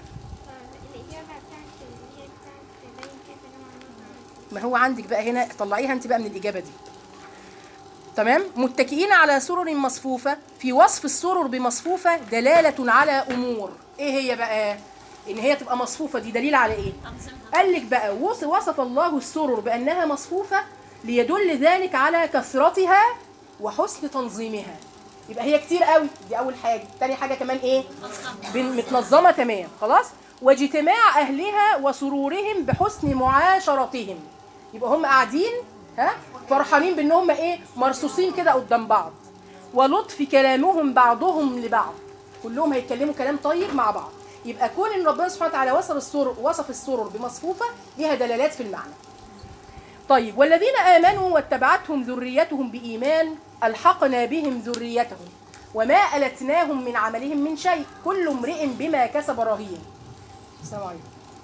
ما هو عندك بقى هنا طلعيها انت بقى من الاجابه دي. تمام؟ متكئين على سرر مصفوفه. في وصف السرر بمصفوفه دلاله على امور. ايه هي بقى؟ ان هي تبقى مصفوفه دي دليل على ايه؟ قال لك بقى وصف الله السرر بانها مصفوفه ليدل ذلك على كثرتها وحسن تنظيمها. يبقى هي كتير قوي، دي اول حاجه. تاني حاجه كمان ايه؟ متنظمه تمام. خلاص. واجتماع اهلها وسرورهم بحسن معاشرتهم. يبقى هم قاعدين ها فرحانين بان هم ايه؟ مرصوصين كده قدام بعض. ولطف كلامهم بعضهم لبعض، كلهم هيتكلموا كلام طيب مع بعض. يبقى كون ان ربنا سبحانه وتعالى وصف السرر وصف السرر بمصفوفه ليها دلالات في المعنى. طيب والذين آمنوا واتبعتهم ذريتهم بإيمان ألحقنا بهم ذريتهم وما ألتناهم من عملهم من شيء كل امرئ بما كسب رهين. السلام عليكم.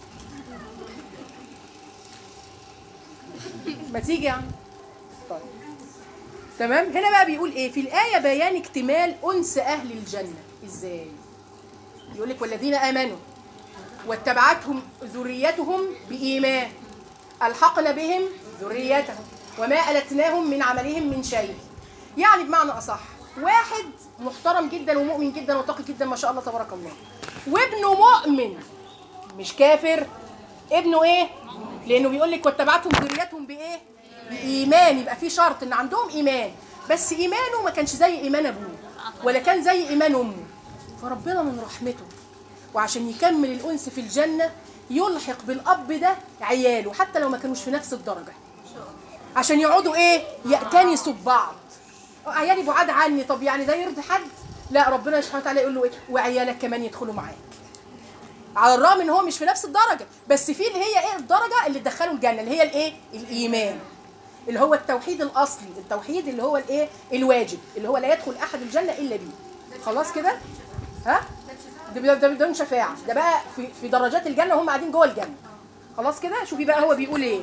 ما تيجي يا عم. طيب تمام. هنا بقى بيقول ايه في الآية؟ بيان اكتمال أنس أهل الجنة. ازاي؟ يقول لك والذين آمنوا واتبعتهم ذريتهم بإيمان ألحقنا بهم ذريتهم وما ألتناهم من عملهم من شيء. يعني بمعنى أصح واحد محترم جدا ومؤمن جدا وتقي جدا ما شاء الله تبارك الله، وابنه مؤمن مش كافر، ابنه ايه؟ لأنه بيقول لك واتبعتهم ذريتهم بإيه؟ بإيمان. يبقى في شرط إن عندهم إيمان، بس إيمانه ما كانش زي إيمان أبوه ولا كان زي إيمان أمه. فربنا من رحمته وعشان يكمل الأنس في الجنة يلحق بالأب ده عياله حتى لو ما كانوش في نفس الدرجة، عشان يقعدوا ايه؟ يأتنسوا ببعض. عيالي بعاد عني، طب يعني ده يرضي حد؟ لا، ربنا سبحانه وتعالى يقول له ايه؟ وعيالك كمان يدخلوا معاك. على الرغم ان هو مش في نفس الدرجة، بس في اللي هي ايه الدرجة اللي تدخله الجنة، اللي هي الايه؟ الإيمان، اللي هو التوحيد الأصلي، التوحيد اللي هو الايه؟ الواجب، اللي هو لا يدخل أحد الجنة إلا بيه. خلاص كده؟ ها؟ ده ده بدون شفاعة، ده بقى في في درجات الجنة وهم قاعدين جوه الجنة. خلاص كده؟ شوفي بقى هو بيقول ايه؟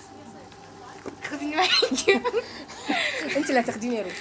خديني معاكي. انت اللي هتاخديني يا روح.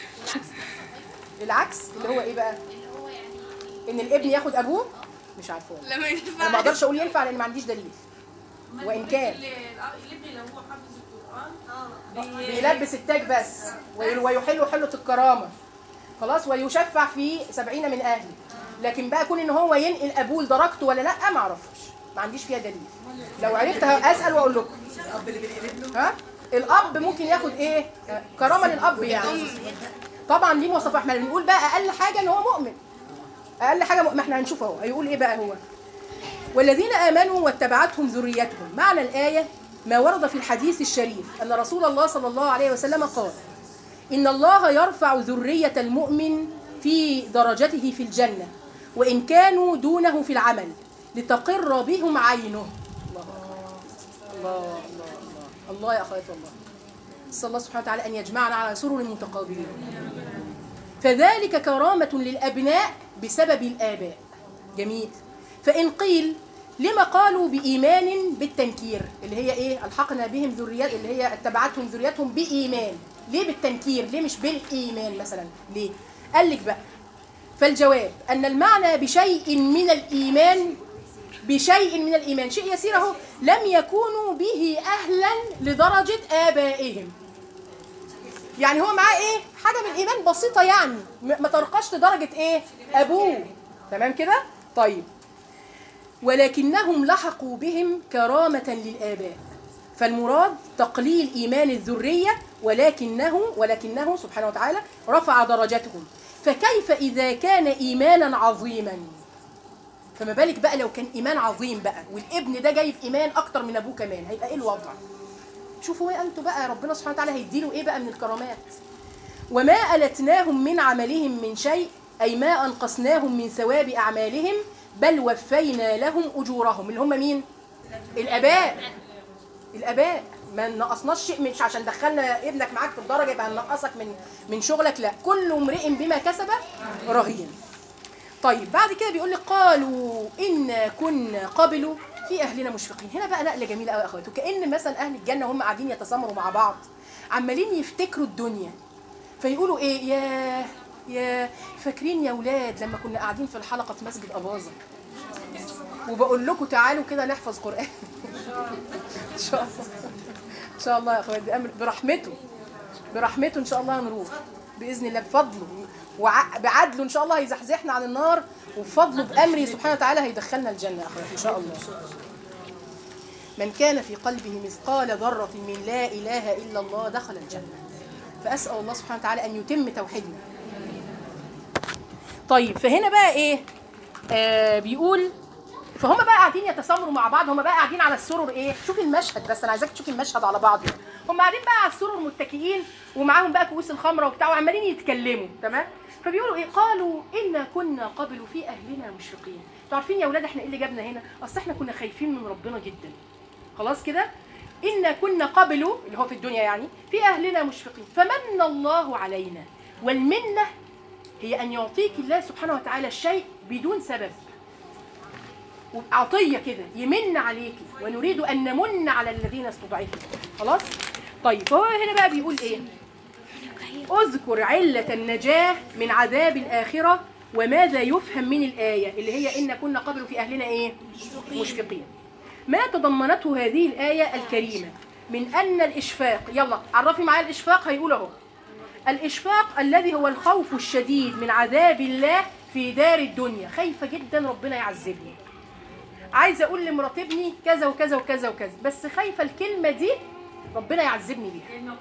العكس اللي هو ايه بقى؟ ان الابن ياخد ابوه. مش عارفه لا ما ينفعش. انا ما اقدرش اقول ينفع لان ما عنديش دليل. وان كان الابن لو هو حافظ القران بيلبس التاج بس ويحل حلة الكرامة، خلاص، ويشفع في سبعين من اهله. لكن بقى كون ان هو ينقل ابوه لدرجته ولا لا ما اعرفش، ما عنديش فيها دليل. لو عرفت اسال واقول لكم. الاب اللي بينقل ابنه ها؟ الاب ممكن ياخد ايه؟ كرامه للاب يعني. طبعا ليه مواصفات، احنا بنقول بقى اقل حاجه ان هو مؤمن. اقل حاجه ما احنا هنشوف اهو هيقول ايه بقى هو. والذين امنوا واتبعتهم ذريتهم. معنى الايه ما ورد في الحديث الشريف ان رسول الله صلى الله عليه وسلم قال ان الله يرفع ذريه المؤمن في درجته في الجنه وان كانوا دونه في العمل لتقر بهم عينه. الله الله الله الله, الله يا اخواتي الله. نسال الله سبحانه وتعالى ان يجمعنا على سرر متقابلين. فذلك كرامه للابناء بسبب الاباء. جميل. فان قيل لما قالوا بايمان بالتنكير اللي هي ايه؟ الحقنا بهم ذريات اللي هي اتبعتهم ذريتهم بايمان. ليه بالتنكير؟ ليه مش بالايمان مثلا؟ ليه؟ قال لك بقى فالجواب ان المعنى بشيء من الايمان بشيء من الايمان شيء يسير اهو لم يكونوا به اهلا لدرجه ابائهم. يعني هو معاه ايه؟ حاجه من الايمان بسيطه يعني ما ترقاش لدرجه ايه؟ ابوه. تمام كده؟ طيب ولكنهم لحقوا بهم كرامه للاباء. فالمراد تقليل ايمان الذريه ولكنه ولكنه سبحانه وتعالى رفع درجتهم. فكيف اذا كان ايمانا عظيما؟ فما بالك بقى لو كان ايمان عظيم بقى والابن ده جايب ايمان اكتر من ابوه كمان، هيبقى ايه الوضع؟ شوفوا ايه انتوا بقى ربنا سبحانه وتعالى هيديله ايه بقى من الكرامات. وما ألتناهم من عملهم من شيء اي ما انقصناهم من ثواب اعمالهم بل وفينا لهم اجورهم. اللي هم مين؟ الاباء. الاباء ما نقصناش شيء، مش عشان دخلنا ابنك معاك في الدرجه يبقى هننقصك من من شغلك، لا، كل امرئ بما كسب رهين. طيب بعد كده بيقول لك قالوا إنا كنا قبلوا في أهلنا مشفقين. هنا بقى نقلة جميلة قوي يا أخواتي، وكأن مثلا أهل الجنة هم قاعدين يتسامروا مع بعض عمالين يفتكروا الدنيا فيقولوا إيه؟ يا يا فاكرين يا ولاد لما كنا قاعدين في الحلقة في مسجد أباظة وبقول لكم تعالوا كده نحفظ قرآن. إن شاء الله إن شاء الله يا أخواتي برحمته برحمته إن شاء الله هنروح بإذن الله بفضله وبعدله ان شاء الله هيزحزحنا عن النار، وبفضله بامره سبحانه وتعالى هيدخلنا الجنه يا اخواتي ان شاء الله. من كان في قلبه مثقال ذره من لا اله الا الله دخل الجنه. فاسال الله سبحانه وتعالى ان يتم توحيدنا. طيب فهنا بقى ايه؟ آه بيقول فهم بقى قاعدين يتسامروا مع بعض، هم بقى قاعدين على السرر ايه؟ شوفي المشهد بس، انا عايزاك تشوفي المشهد على بعضه. هم قاعدين بقى على السرر متكئين ومعاهم بقى كؤوس الخمره وبتاع وعمالين يتكلموا، تمام؟ فبيقولوا ايه؟ قالوا إنا كنا قبل في اهلنا مشفقين. انتوا عارفين يا اولاد احنا ايه اللي جابنا هنا؟ اصل احنا كنا خايفين من ربنا جدا. خلاص كده؟ إنا كنا قبل اللي هو في الدنيا يعني في اهلنا مشفقين فمن الله علينا. والمنه هي ان يعطيك الله سبحانه وتعالى الشيء بدون سبب، عطيه كده يمن عليكي، ونريد ان نمن على الذين استضعفوا. خلاص؟ طيب فهو هنا بقى بيقول ايه؟ اذكر علة النجاة من عذاب الآخرة وماذا يفهم من الآية اللي هي إن كنا قبل في أهلنا إيه؟ مشفقين. ما تضمنته هذه الآية الكريمة من أن الإشفاق، يلا عرفي معايا الإشفاق، هيقول أهو الإشفاق الذي هو الخوف الشديد من عذاب الله في دار الدنيا. خايفة جدا ربنا يعذبني، عايزة أقول لمرات ابني كذا وكذا وكذا وكذا، بس خايفة الكلمة دي ربنا يعذبني بيها.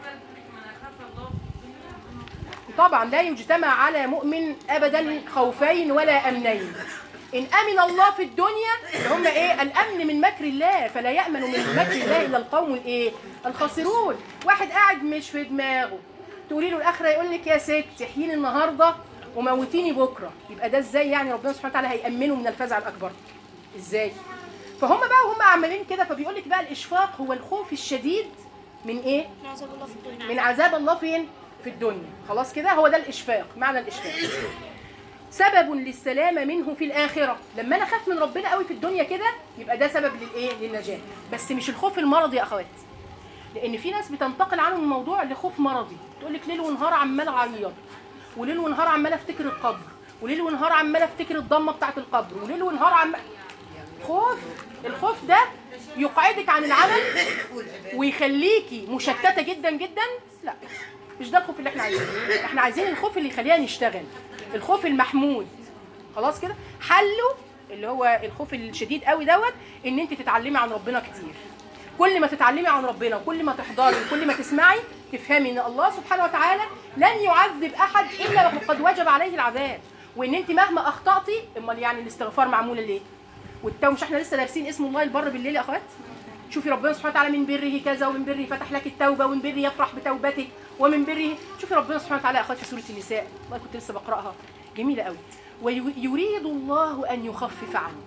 طبعا لا يجتمع على مؤمن ابدا خوفين ولا امنين. ان امن الله في الدنيا اللي هم ايه؟ الامن من مكر الله، فلا يامن من مكر الله الا القوم الايه؟ الخاسرون. واحد قاعد مش في دماغه، تقولي له الاخره يقول لك يا ست احييني النهارده وموتيني بكره، يبقى ده ازاي يعني ربنا سبحانه وتعالى هيامنه من الفزع الاكبر؟ ازاي؟ فهم بقى وهم عمالين كده فبيقول لك بقى الاشفاق هو الخوف الشديد من ايه؟ من عذاب الله في الدنيا. من عذاب الله فين؟ في الدنيا. خلاص كده؟ هو ده الإشفاق، معنى الإشفاق. سبب للسلامة منه في الآخرة. لما أنا أخاف من ربنا قوي في الدنيا كده يبقى ده سبب للإيه؟ للنجاة. بس مش الخوف المرضي يا أخوات، لأن في ناس بتنتقل عنهم الموضوع لخوف مرضي، تقول لك ليل ونهار عمال أعيط، وليل ونهار عمال أفتكر القبر، وليل ونهار عمال أفتكر الضمة بتاعة القبر، وليل ونهار عمال خوف. الخوف ده يقعدك عن العمل ويخليكي مشتتة جدا جدا. لا، مش ده الخوف اللي احنا عايزينه. احنا عايزين الخوف اللي يخلينا نشتغل، الخوف المحمود. خلاص كده؟ حله اللي هو الخوف الشديد قوي دوت ان انت تتعلمي عن ربنا كتير. كل ما تتعلمي عن ربنا وكل ما تحضري وكل ما تسمعي تفهمي ان الله سبحانه وتعالى لن يعذب احد الا وقد وجب عليه العذاب، وان انت مهما اخطاتي امال يعني الاستغفار معموله ليه؟ والتوبه، مش احنا لسه دارسين اسم الله البر بالليل يا اخوات؟ شوفي ربنا سبحانه وتعالى من بره كذا، ومن بره فتح لك التوبه، ومن بره يفرح بتوبتك، ومن بره شوفي ربنا سبحانه وتعالى يا اخوات في سوره النساء، والله كنت لسه بقراها جميله قوي. ويريد الله ان يخفف عنكم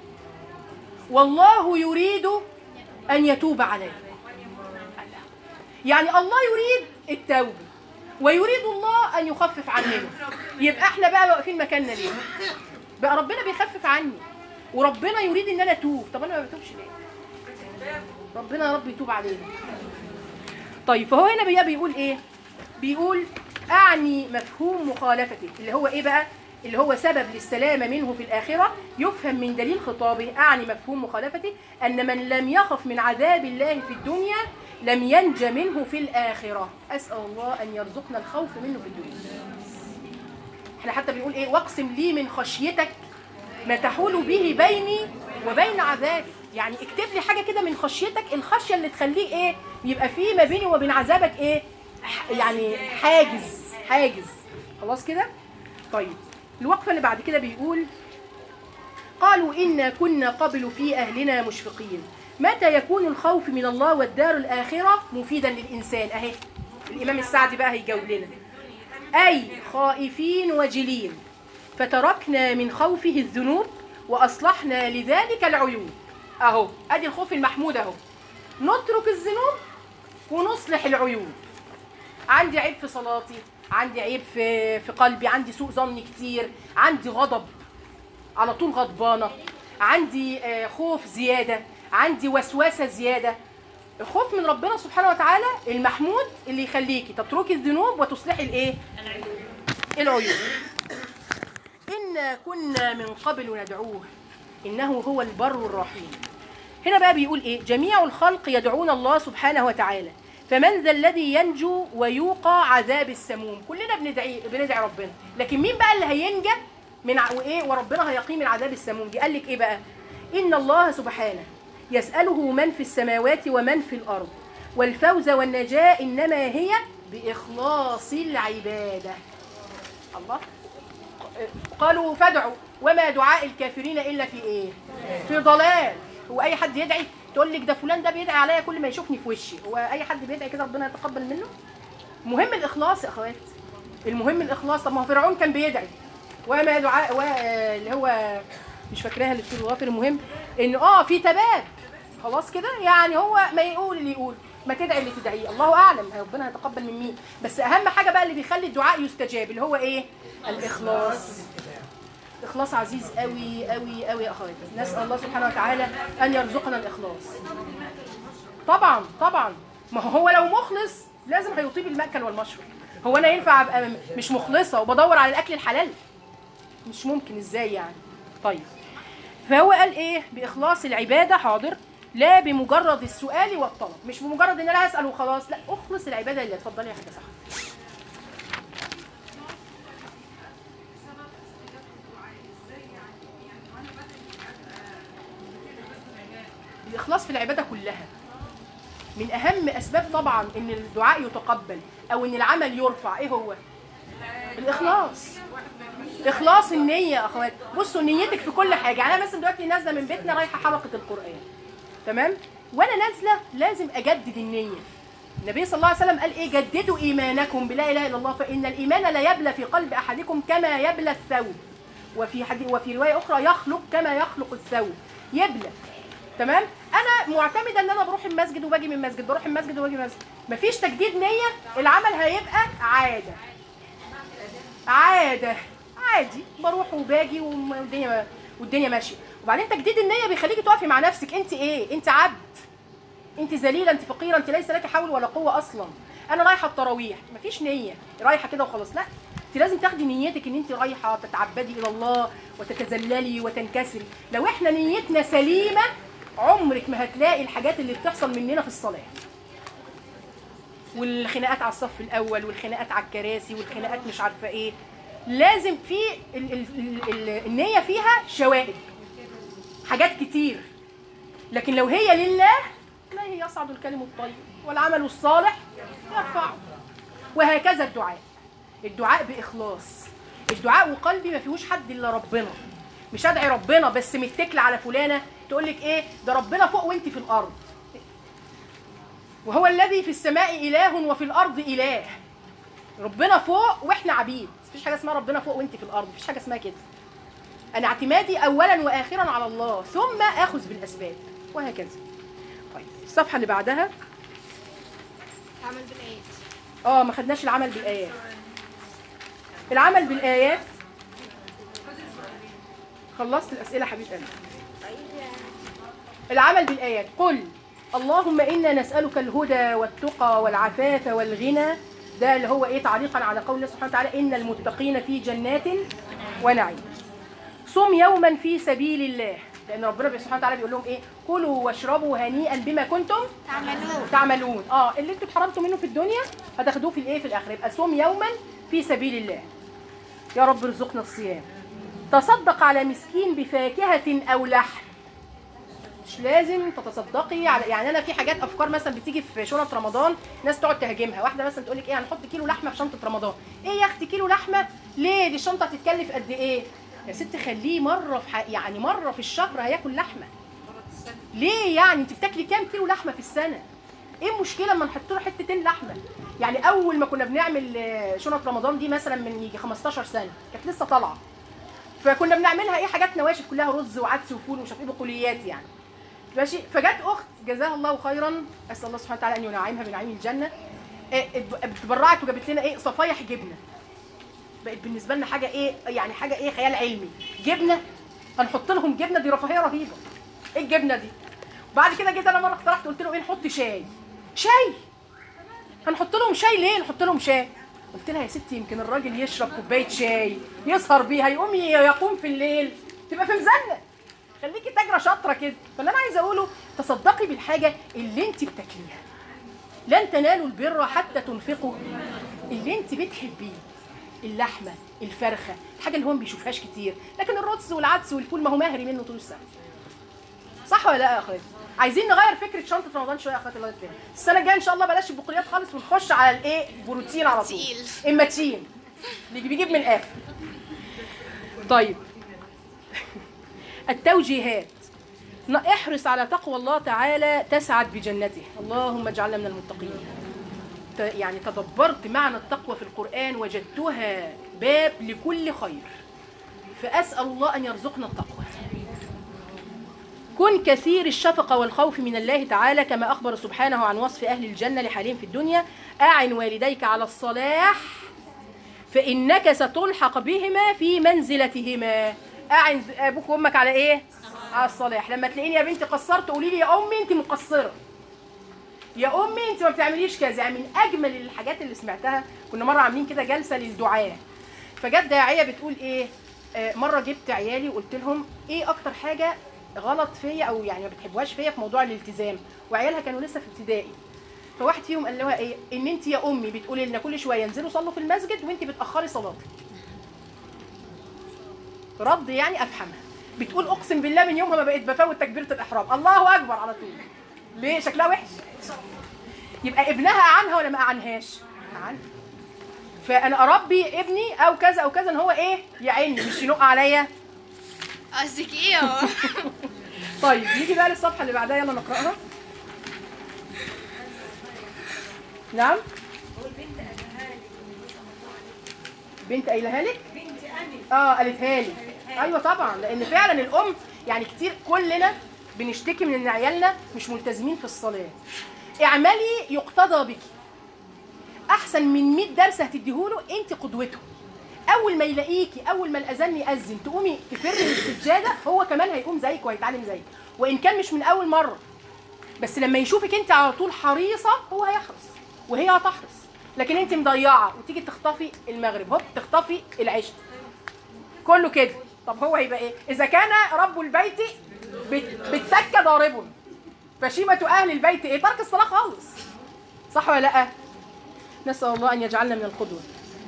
والله يريد ان يتوب عليكم. يعني الله يريد التوبه ويريد الله ان يخفف عننا. يبقى احنا بقى واقفين مكاننا ليه؟ بقى ربنا بيخفف عني وربنا يريد ان انا اتوب، طب انا ما بتوبش ليه؟ ربنا يا رب يتوب علينا. طيب فهو هنا بقى بيقول ايه؟ بيقول اعني مفهوم مخالفته اللي هو ايه بقى؟ اللي هو سبب للسلامة منه في الآخرة. يفهم من دليل خطابه اعني مفهوم مخالفته ان من لم يخف من عذاب الله في الدنيا لم ينج منه في الآخرة. أسأل الله أن يرزقنا الخوف منه في الدنيا. احنا حتى بيقول ايه؟ واقسم لي من خشيتك ما تحول به بيني وبين عذابك. يعني اكتب لي حاجه كده من خشيتك، الخشيه اللي تخليه ايه؟ يبقى فيه ما بيني وبين عذابك ايه؟ يعني حاجز حاجز. خلاص كده؟ طيب الوقفه اللي بعد كده بيقول قالوا إنا كنا قبل في أهلنا مشفقين. متى يكون الخوف من الله والدار الآخرة مفيدا للإنسان؟ أهي الإمام السعدي بقى هيجاوب لنا. أي خائفين وجلين فتركنا من خوفه الذنوب وأصلحنا لذلك العيوب. أهو أدي الخوف المحمود أهو، نترك الذنوب ونصلح العيوب. عندي عيب في صلاتي، عندي عيب في في قلبي، عندي سوء ظن كتير، عندي غضب على طول غضبانة، عندي خوف زيادة، عندي وسواسة زيادة. الخوف من ربنا سبحانه وتعالى المحمود اللي يخليكي تتركي الذنوب وتصلحي الايه؟ العيوب. إنا كنا من قبل ندعوه إنه هو البر الرحيم. هنا بقى بيقول ايه؟ جميع الخلق يدعون الله سبحانه وتعالى، فمن ذا الذي ينجو ويوقى عذاب السموم؟ كلنا بندعي بندعي ربنا، لكن مين بقى اللي هينجى من وايه وربنا هيقي من عذاب السموم دي؟ قال لك ايه بقى؟ إن الله سبحانه يسأله من في السماوات ومن في الأرض، والفوز والنجاة إنما هي بإخلاص العبادة. الله قالوا فادعوا وما دعاء الكافرين إلا في إيه؟ في ضلال. هو أي حد يدعي؟ تقول لك ده فلان ده بيدعي عليا كل ما يشوفني في وشي. هو اي حد بيدعي كده ربنا يتقبل منه؟ مهم الاخلاص يا اخوات، المهم الاخلاص. طب ما هو فرعون كان بيدعي وما دعاء و... اللي هو مش فاكراها اللي بتقول غافر. المهم ان اه في تباب خلاص كده، يعني هو ما يقول اللي يقول، ما تدعي اللي تدعيه، الله اعلم ربنا هيتقبل من مين. بس اهم حاجه بقى اللي بيخلي الدعاء يستجاب اللي هو ايه؟ الاخلاص. الاخلاص عزيز قوي قوي قوي يا اخواتي. نسال الله سبحانه وتعالى ان يرزقنا الاخلاص. طبعا طبعا، ما هو لو مخلص لازم هيطيب المأكل والمشرب. هو انا ينفع ابقى مش مخلصه وبدور على الاكل الحلال؟ مش ممكن، ازاي يعني؟ طيب، فهو قال ايه؟ باخلاص العباده، حاضر، لا بمجرد السؤال والطلب، مش بمجرد ان انا اسال وخلاص، لا، اخلص العباده لله. اتفضلي يا حاجه. صح. الإخلاص في العبادة كلها من أهم أسباب طبعا إن الدعاء يتقبل أو إن العمل يرفع. إيه هو؟ الإخلاص. إخلاص النية يا أخوات. بصوا نيتك في كل حاجة. أنا مثلا دلوقتي نازلة من بيتنا رايحة حلقة القرآن، تمام؟ وأنا نازلة لازم أجدد النية. النبي صلى الله عليه وسلم قال إيه؟ جددوا إيمانكم بلا إله إلا الله فإن الإيمان لا يبلى في قلب أحدكم كما يبلى الثوب. وفي حديث وفي رواية أخرى يخلق كما يخلق الثوب. يبلى، تمام؟ انا معتمده ان انا بروح المسجد وباجي من المسجد، بروح المسجد وباجي من المسجد، مفيش تجديد نيه، العمل هيبقى عاده عاده عادي، بروح وباجي والدنيا والدنيا ماشيه. وبعدين تجديد النيه بيخليكي تقفي مع نفسك. انت ايه؟ انت عبد، انت ذليله، انت فقيره، انت ليس لك حول ولا قوه اصلا. انا رايحه التراويح، مفيش نيه، رايحه كده وخلاص، لا، انت لازم تاخدي نيتك ان انت رايحه تتعبدي الى الله وتتذللي وتنكسري. لو احنا نيتنا سليمه عمرك ما هتلاقي الحاجات اللي بتحصل مننا في الصلاة، والخناقات على الصف الأول والخناقات على الكراسي والخناقات مش عارفة إيه. لازم في ال ال ال النية فيها شوائب، حاجات كتير، لكن لو هي لله لا هي يصعد الكلم الطيب والعمل الصالح يرفعه. وهكذا الدعاء، الدعاء بإخلاص، الدعاء وقلبي ما فيهوش حد إلا ربنا. مش أدعي ربنا بس متكلة على فلانة تقول لك ايه؟ ده ربنا فوق وانت في الارض. وهو الذي في السماء اله وفي الارض اله. ربنا فوق واحنا عبيد، مفيش حاجه اسمها ربنا فوق وانت في الارض، مفيش حاجه اسمها كده. انا اعتمادي اولا واخرا على الله، ثم اخذ بالاسباب، وهكذا. طيب الصفحه اللي بعدها عمل بالايات. اه ما خدناش العمل بالايات. العمل بالايات خلصت الاسئله حبيب قلبي. العمل بالآيات، قل اللهم إنا نسألك الهدى والتقى والعفاف والغنى. ده اللي هو إيه؟ تعليقا على قول الله سبحانه وتعالى إن المتقين في جنات ونعيم. صم يوما في سبيل الله، لأن ربنا سبحانه وتعالى بيقول لهم إيه؟ كلوا واشربوا هنيئا بما كنتم تعملون تعملون. آه اللي أنتوا اتحرمتوا منه في الدنيا هتاخدوه في الإيه؟ في الآخرة. يبقى صم يوما في سبيل الله. يا رب ارزقنا الصيام. تصدق على مسكين بفاكهة أو لحم. مش لازم تتصدقي على، يعني انا في حاجات افكار مثلا بتيجي في شنط رمضان ناس تقعد تهاجمها. واحده مثلا تقول لك ايه؟ هنحط كيلو لحمه في شنطه رمضان. ايه يا اختي كيلو لحمه؟ ليه؟ دي الشنطه هتتكلف قد ايه؟ يا ست خليه مره في حق، يعني مره في الشهر هياكل لحمه. ليه يعني؟ انت بتاكلي كام كيلو لحمه في السنه؟ ايه المشكله اما نحط له حتتين لحمه؟ يعني اول ما كنا بنعمل شنط رمضان دي مثلا من يجي خمستاشر سنه كانت لسه طالعه، فكنا بنعملها ايه؟ حاجات نواشف كلها، رز وعدس وفول ومش عارف ايه، بقوليات يعني، ماشي. فجت اخت جزاها الله خيرا، اسال الله سبحانه وتعالى ان ينعمها بنعيم الجنه، اتبرعت وجابت لنا ايه؟ صفايح جبنه. بقت بالنسبه لنا حاجه ايه؟ يعني حاجه ايه؟ خيال علمي. جبنه هنحط لهم جبنه؟ دي رفاهيه رهيبه. ايه الجبنه دي؟ بعد كده جيت انا مره اقترحت قلت له ايه؟ نحط شاي. شاي؟ هنحط لهم شاي ليه؟ نحط لهم شاي. قلت لها يا ستي يمكن الراجل يشرب كوبايه شاي يسهر بيها يقوم يقوم في الليل تبقى في ميزاننا. خليكي تاجره شاطره كده. فاللي انا عايزه اقوله تصدقي بالحاجه اللي انت بتاكليها. لن تنالوا البر حتى تنفقوا اللي انت بتحبيه. اللحمه، الفرخه، الحاجه اللي هو ما بيشوفهاش كتير، لكن الرز والعدس والفول ما هو مهري منه طول السنه. صح ولا لا يا اخواتي؟ عايزين نغير فكره شنطه رمضان شويه يا اخواتي. الله يكرمك. السنه الجايه ان شاء الله بلاش البقوليات خالص ونخش على الايه؟ بروتين على طول. المتين اللي بيجيب من الاخر. طيب التوجيهات، احرص على تقوى الله تعالى تسعد بجنته. اللهم اجعلنا من المتقين. يعني تدبرت معنى التقوى في القرآن وجدتها باب لكل خير، فأسأل الله أن يرزقنا التقوى. كن كثير الشفقة والخوف من الله تعالى كما أخبر سبحانه عن وصف أهل الجنة لحالهم في الدنيا. أعن والديك على الصلاح فإنك ستلحق بهما في منزلتهما. أعن أبوك وأمك على إيه؟ على الصلاح. لما تلاقيني يا بنتي قصرت قولي لي يا أمي أنت مقصرة، يا أمي أنت ما بتعمليش كذا. يعني من أجمل الحاجات اللي سمعتها، كنا مرة عاملين كده جلسة للدعاء، فجت داعية بتقول إيه؟ آه مرة جبت عيالي وقلت لهم إيه أكتر حاجة غلط فيا أو يعني ما بتحبوهاش فيا في موضوع الالتزام، وعيالها كانوا لسه في ابتدائي. فواحد فيهم قال لها إيه؟ إن أنت يا أمي بتقولي لنا كل شوية انزلوا صلوا في المسجد وأنت بتأخري صلاتك. رد يعني أفهمها. بتقول أقسم بالله من يومها ما بقيت بفوت تكبيرة الإحرام، الله أكبر على طول. ليه؟ شكلها وحش. يبقى ابنها عنها ولا ما عنهاش؟ عنها. فانا اربي ابني او كذا او كذا ان هو ايه؟ يعيني مش ينق عليا. قصدك ايه؟ طيب نيجي بقى للصفحه اللي بعدها، يلا نقراها. نعم؟ بنت قايلها لك؟ بنتي انا اه قالتها لي. ايوه طبعا، لان فعلا الام يعني كتير كلنا بنشتكي من ان عيالنا مش ملتزمين في الصلاه. اعملي يقتضى بك. احسن من مية درس هتديهوله، انت قدوته. اول ما يلاقيكي اول ما الاذان ياذن تقومي تفري من السجاده، هو كمان هيقوم زيك وهيتعلم زيك، وان كان مش من اول مره، بس لما يشوفك انت على طول حريصه هو هيحرص وهي هتحرص. لكن انت مضيعه وتيجي تخطفي المغرب، هوب تخطفي العشاء، كله كده. طب هو هيبقى ايه؟ اذا كان رب البيت بالتكه ضارب فشيمه اهل البيت ايه؟ ترك الصلاه خالص. صح ولا لا؟ نسال الله ان يجعلنا من القدوه.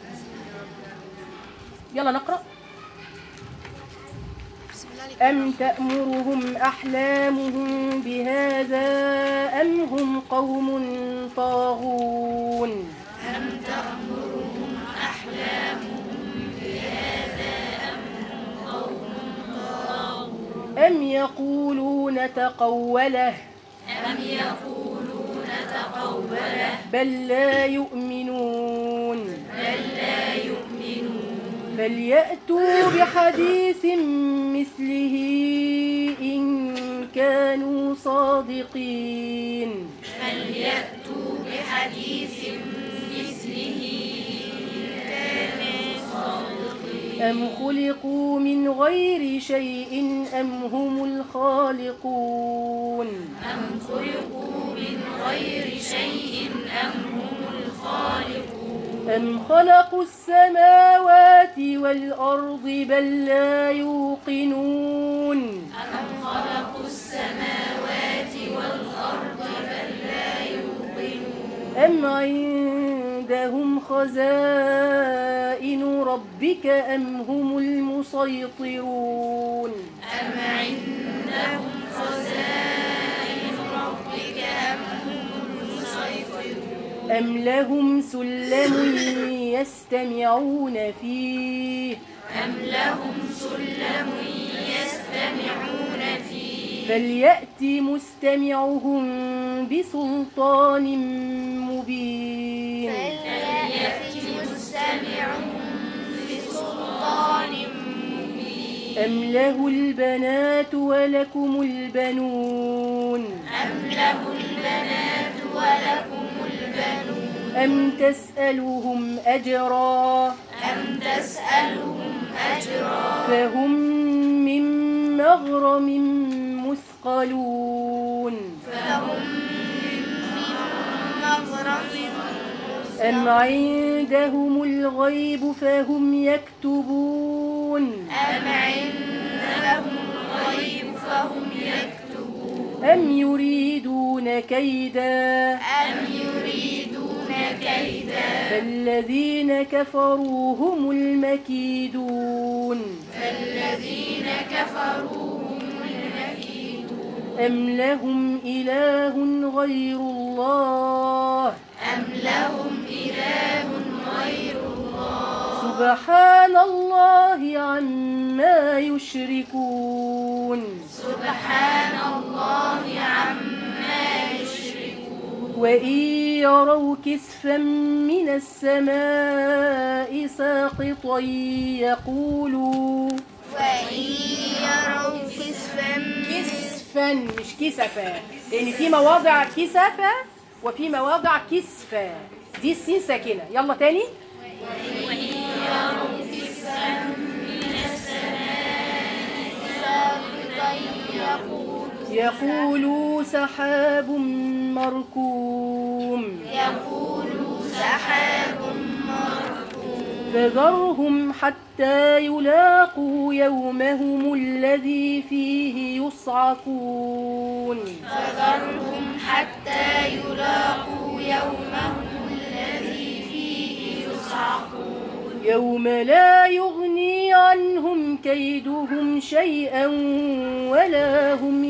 يلا نقرا. أم تأمرهم أحلامهم بهذا أم هم قوم طاغون. أم تأمرهم أحلامهم بهذا أم هم قوم طاغون. أم يقولون تقوله أم يقولون تقوله بل لا يؤمنون بل لا يؤمنون. فليأتوا بحديث مثله إن كانوا صادقين. فليأتوا بحديث مثله إن كانوا صادقين. أم خلقوا من غير شيء أم هم الخالقون. أم خلقوا من غير شيء أم هم الخالقون. أم خلقوا السماوات والأرض بل لا يوقنون. أم خلقوا السماوات والأرض بل لا يوقنون. أم عندهم خزائن ربك أم هم المسيطرون. أم عندهم خزائن ربك أم هم المسيطرون. أم لهم سلم يستمعون فيه. أم لهم سلم يستمعون فيه. فليأت مستمعهم بسلطان مبين. فليأت مستمعهم بسلطان مبين. أم له البنات ولكم البنون. أم له البنات ولكم البنون. أم تسألهم أجرا أم تسألهم أجرا فهم من مغرم مثقلون. فهم من مغرم. أم عندهم الغيب فهم يكتبون. أم عندهم الغيب فهم يكتبون. أم يريدون كيدا أم يريدون كيدا. فالذين كفروا هم المكيدون. فالذين كفروا هم المكيدون. أم لهم إله غير الله أم لهم إله غير الله سبحان الله عما يشركون سبحان الله عما يشركون وإن يروا كسفا من السماء ساقطا يقولوا وإن يروا كسفا كسفا مش كسفا، لأن في مواضع كسفا وفي مواضع كسفا، دي السين ساكنة. يلا تاني. وإن يروا كسفا من السماء ساقطا يقولوا يقولوا سحاب مركوم يقولوا سحاب مركوم فذرهم حتى يلاقوا يومهم الذي فيه يصعقون فذرهم حتى يلاقوا يومهم الذي فيه يصعقون يوم لا يغني عنهم كيدهم شيئا ولا هم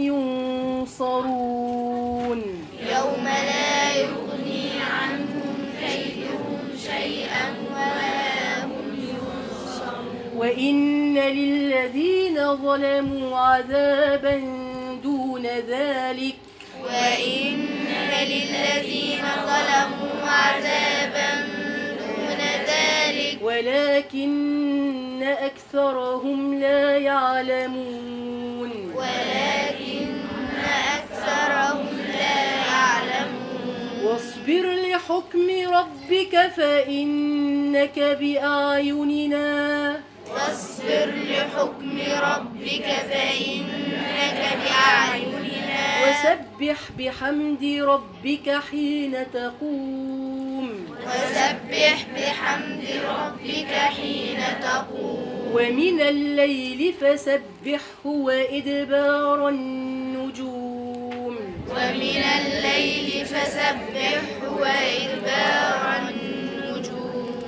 ينصرون يوم لا يغني عنهم كيدهم شيئا ولا هم ينصرون وإن للذين ظلموا عذابا دون ذلك وإن للذين ظلموا عذابا دون ذلك ولكن أكثرهم لا يعلمون ولكن أكثرهم لا يعلمون واصبر لحكم ربك فإنك بأعيننا واصبر لحكم ربك فإنك بأعيننا وسبح بحمد ربك حين تقوم وسبح بحمد ربك حين تقوم ومن الليل فسبحه وإدبار النجوم ومن الليل فسبحه وإدبار النجوم.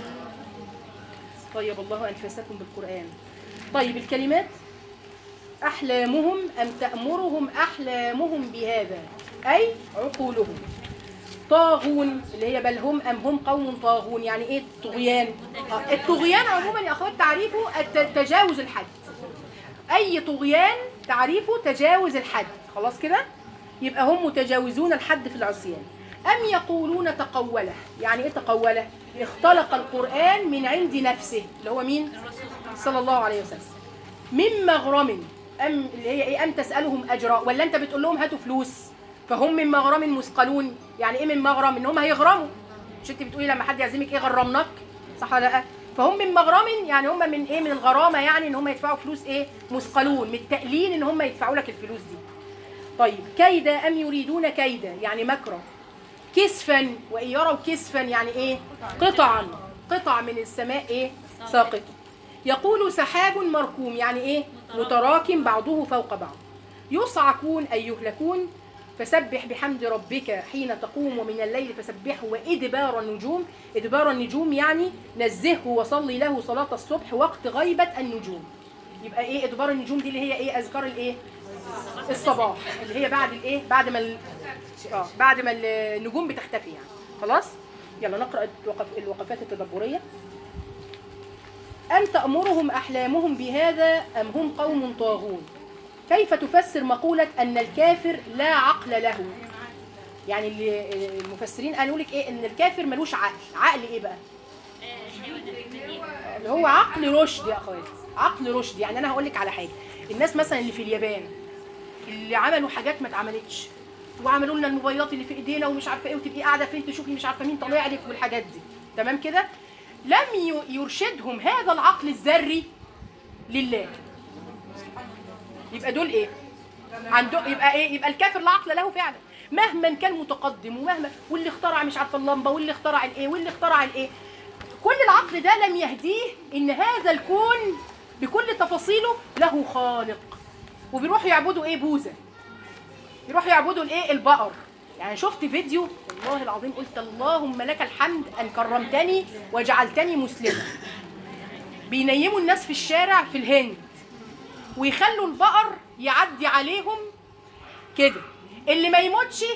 طيب الله أنفسكم بالقرآن. طيب الكلمات أحلامهم أم تأمرهم أحلامهم بهذا أي عقولهم. طاغون اللي هي بل هم أم هم قوم طاغون، يعني إيه الطغيان؟ آه. الطغيان عموما يا أخوات تعريفه تجاوز الحد. أي طغيان تعريفه تجاوز الحد، خلاص كده؟ يبقى هم متجاوزون الحد في العصيان. أم يقولون تقوله، يعني إيه تقوله؟ اختلق القرآن من عند نفسه اللي هو مين؟ صلى الله عليه وسلم. من مغرم، أم اللي هي إيه؟ أم تسألهم أجرا، ولا أنت بتقول لهم هاتوا فلوس فهم من مغرم مثقلون. يعني إيه من مغرم؟ إن هم هيغرموا. مش أنت بتقولي لما حد يعزمك إيه غرمناك؟ صح ولا لأ؟ فهم من مغرم يعني هم من إيه؟ من الغرامة، يعني إن هم يدفعوا فلوس إيه؟ مثقلون، من التألين إن هم يدفعوا لك الفلوس دي. طيب كيدا أم يريدون كيدا يعني مكرا. كسفا وإن يروا كسفا يعني إيه؟ قطعا، قطع من السماء إيه؟ ساقط. يقول سحاب مركوم يعني إيه؟ متراكم بعضه فوق بعض. يصعقون أي يهلكون. فسبح بحمد ربك حين تقوم ومن الليل فسبحه وإدبار النجوم. إدبار النجوم يعني نزهه وصلي له صلاة الصبح وقت غيبة النجوم. يبقى إيه إدبار النجوم دي اللي هي إيه؟ أذكار الإيه؟ الصباح اللي هي بعد الإيه؟ بعد ما ال... آه بعد ما النجوم بتختفي يعني. خلاص؟ يلا نقرأ الوقفات التدبرية. أم تأمرهم أحلامهم بهذا أم هم قوم طاغون. كيف تفسر مقولة أن الكافر لا عقل له؟ يعني المفسرين قالوا لك إيه؟ أن الكافر ملوش عقل. عقل إيه بقى؟ اللي هو عقل رشد يا أخواتي، عقل رشد. يعني أنا هقول لك على حاجة. الناس مثلا اللي في اليابان اللي عملوا حاجات ما اتعملتش وعملوا لنا الموبايلات اللي في ايدينا ومش عارفه ايه وتبقي قاعده فين تشوفي مش عارفه مين طالع لك والحاجات دي، تمام كده؟ لم يرشدهم هذا العقل الذري لله. يبقى دول ايه؟ عنده يبقى ايه؟ يبقى الكافر لا عقل له فعلا، مهما كان متقدم ومهما واللي اخترع مش عارفه اللمبه واللي اخترع الايه واللي اخترع الايه، كل العقل ده لم يهديه ان هذا الكون بكل تفاصيله له خالق. وبيروحوا يعبدوا ايه؟ بوذا. يروحوا يعبدوا الايه؟ البقر. يعني شفت فيديو والله العظيم قلت اللهم لك الحمد ان كرمتني وجعلتني مسلمه. بينيموا الناس في الشارع في الهند ويخلوا البقر يعدي عليهم كده، اللي ما يموتش